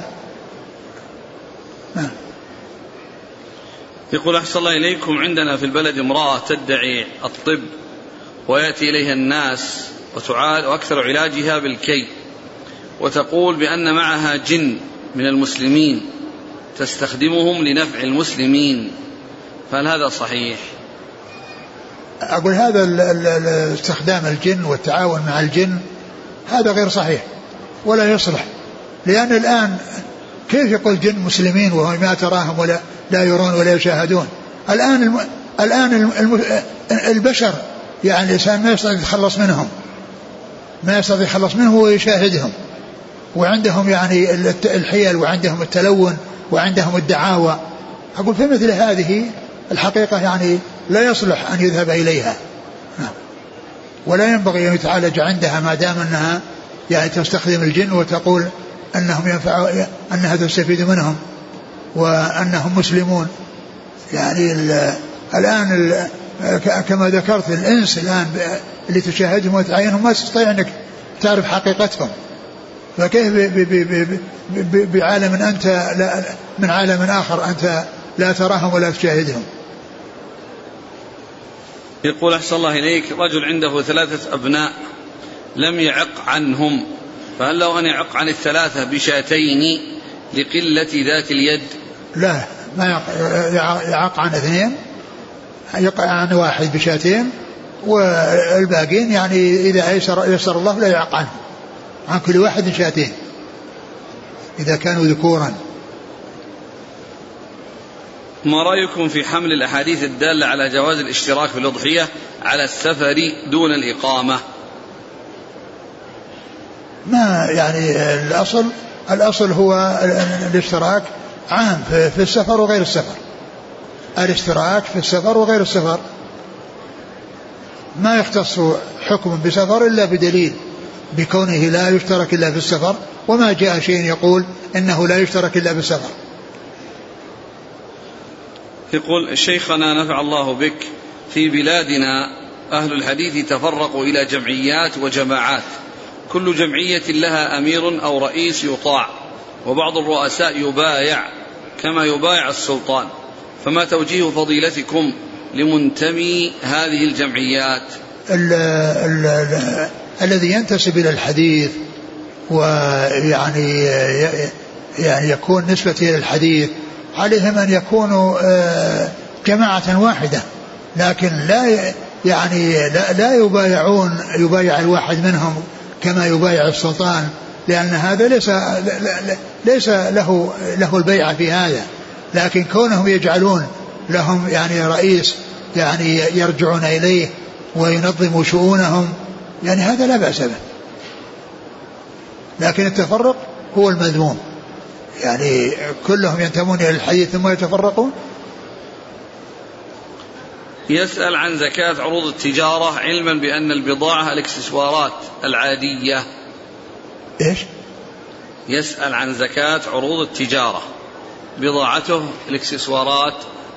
نعم. يقول: أحسن الله إليكم، عندنا في البلد امرأة تدعي الطب ويأتي إليها الناس وتعال وأكثر علاجها بالكي، وتقول بأن معها جن من المسلمين تستخدمهم لنفع المسلمين، فهل هذا صحيح؟ أقول هذا استخدام الجن والتعاون مع الجن هذا غير صحيح ولا يصلح، لأن الآن كيف يقول جن مسلمين وهم ما تراهم ولا لا يرون ولا يشاهدون؟ الآن الم... الآن الم... البشر يعني الإنسان ما يستطيع يتخلص منهم، ما يستطيع يتخلص منهم ويشاهدهم، وعندهم يعني الحيل وعندهم التلون وعندهم الدعاوى. أقول في مثل هذه الحقيقة يعني لا يصلح أن يذهب إليها، ولا ينبغي أن يتعالج عندها ما دام أنها يعني تستخدم الجن وتقول أنهم ينفع أنها تستفيد منهم وأنهم مسلمون. يعني الآن كما ذكرت الإنس الآن اللي تشاهدهم وتعينهم ما تستطيع أنك تعرف حقيقتهم، فكيف بعالم أنت لا من عالم آخر أنت لا تراهم ولا تشاهدهم؟ يقول: أحسن الله إليك، رجل عنده ثلاثة أبناء لم يعق عنهم، فهل لو أن يعق عن الثلاثة بشاتين لقلة ذات اليد؟ لا، ما يعق عن اثنين، يقع عن واحد بشاتين، والباقين يعني إذا يسر الله لا يعق عنه، عن كل واحد شاتين إذا كانوا ذكورا. ما رأيكم في حمل الأحاديث الدالة على جواز الاشتراك في الأضحية على السفر دون الإقامة؟ ما يعني الأصل الأصل هو الاشتراك عام في السفر وغير السفر، الاشتراك في السفر وغير السفر، ما يختص حكم بسفر إلا بدليل بكونه لا يشترك إلا في السفر، وما جاء شيء يقول إنه لا يشترك إلا في السفر. يقول: شيخنا نفع الله بك، في بلادنا أهل الحديث تفرقوا إلى جمعيات وجماعات، كل جمعية لها أمير أو رئيس يطاع، وبعض الرؤساء يبايع كما يبايع السلطان، فما توجيه فضيلتكم لمنتمي هذه الجمعيات؟ ال ال ال الذي ينتسب إلى الحديث ويعني يعني يكون نسبة إلى الحديث عليهم أن يكونوا جماعة واحدة، لكن لا يعني لا, لا يبايعون يبايع الواحد منهم كما يبايع السلطان، لأن هذا ليس ليس له له البيعة في هذا، لكن كونهم يجعلون لهم يعني رئيس يعني يرجعون إليه وينظم شؤونهم يعني هذا لا بأس به، لكن التفرق هو المذموم، يعني كلهم ينتمون إلى الحديث ثم يتفرقون. يسأل عن زكاة عروض التجارة علما بأن البضاعة الاكسسوارات العادية. إيش؟ يسأل عن زكاة عروض التجارة، بضاعته الاكسسوارات.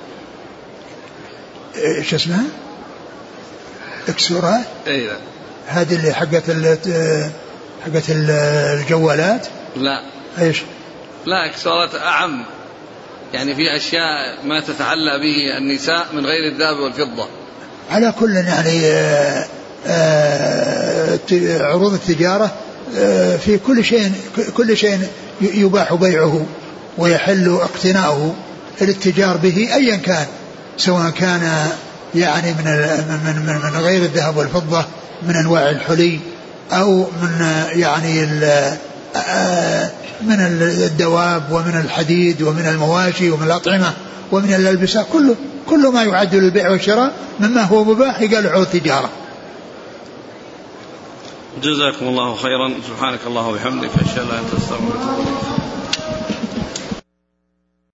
إيش اسمها؟ اكسسوارات؟ إيه. هذه اللي حقت حقت الجوالات؟ لا. إيش؟ لا، اكسسوارات أعم، يعني في أشياء ما تتعلى به النساء من غير الذهب والفضة. على كل يعني آآ آآ عروض التجارة في كل شيء كل شيء يباح بيعه ويحل اقتناؤه الاتجار به أيا كان، سواء كان يعني من من من, من غير الذهب والفضة من أنواع الحلي أو من يعني من الدواب ومن الحديد ومن المواشي ومن الأطعمة ومن الألبسة، كله كل ما يعد للبيع والشراء مما هو مباح قال عروض تجارة. جزاكم الله خيرا. سبحانك الله وبحمدك أشهد أن لا إله إلا أنت أستغفرك.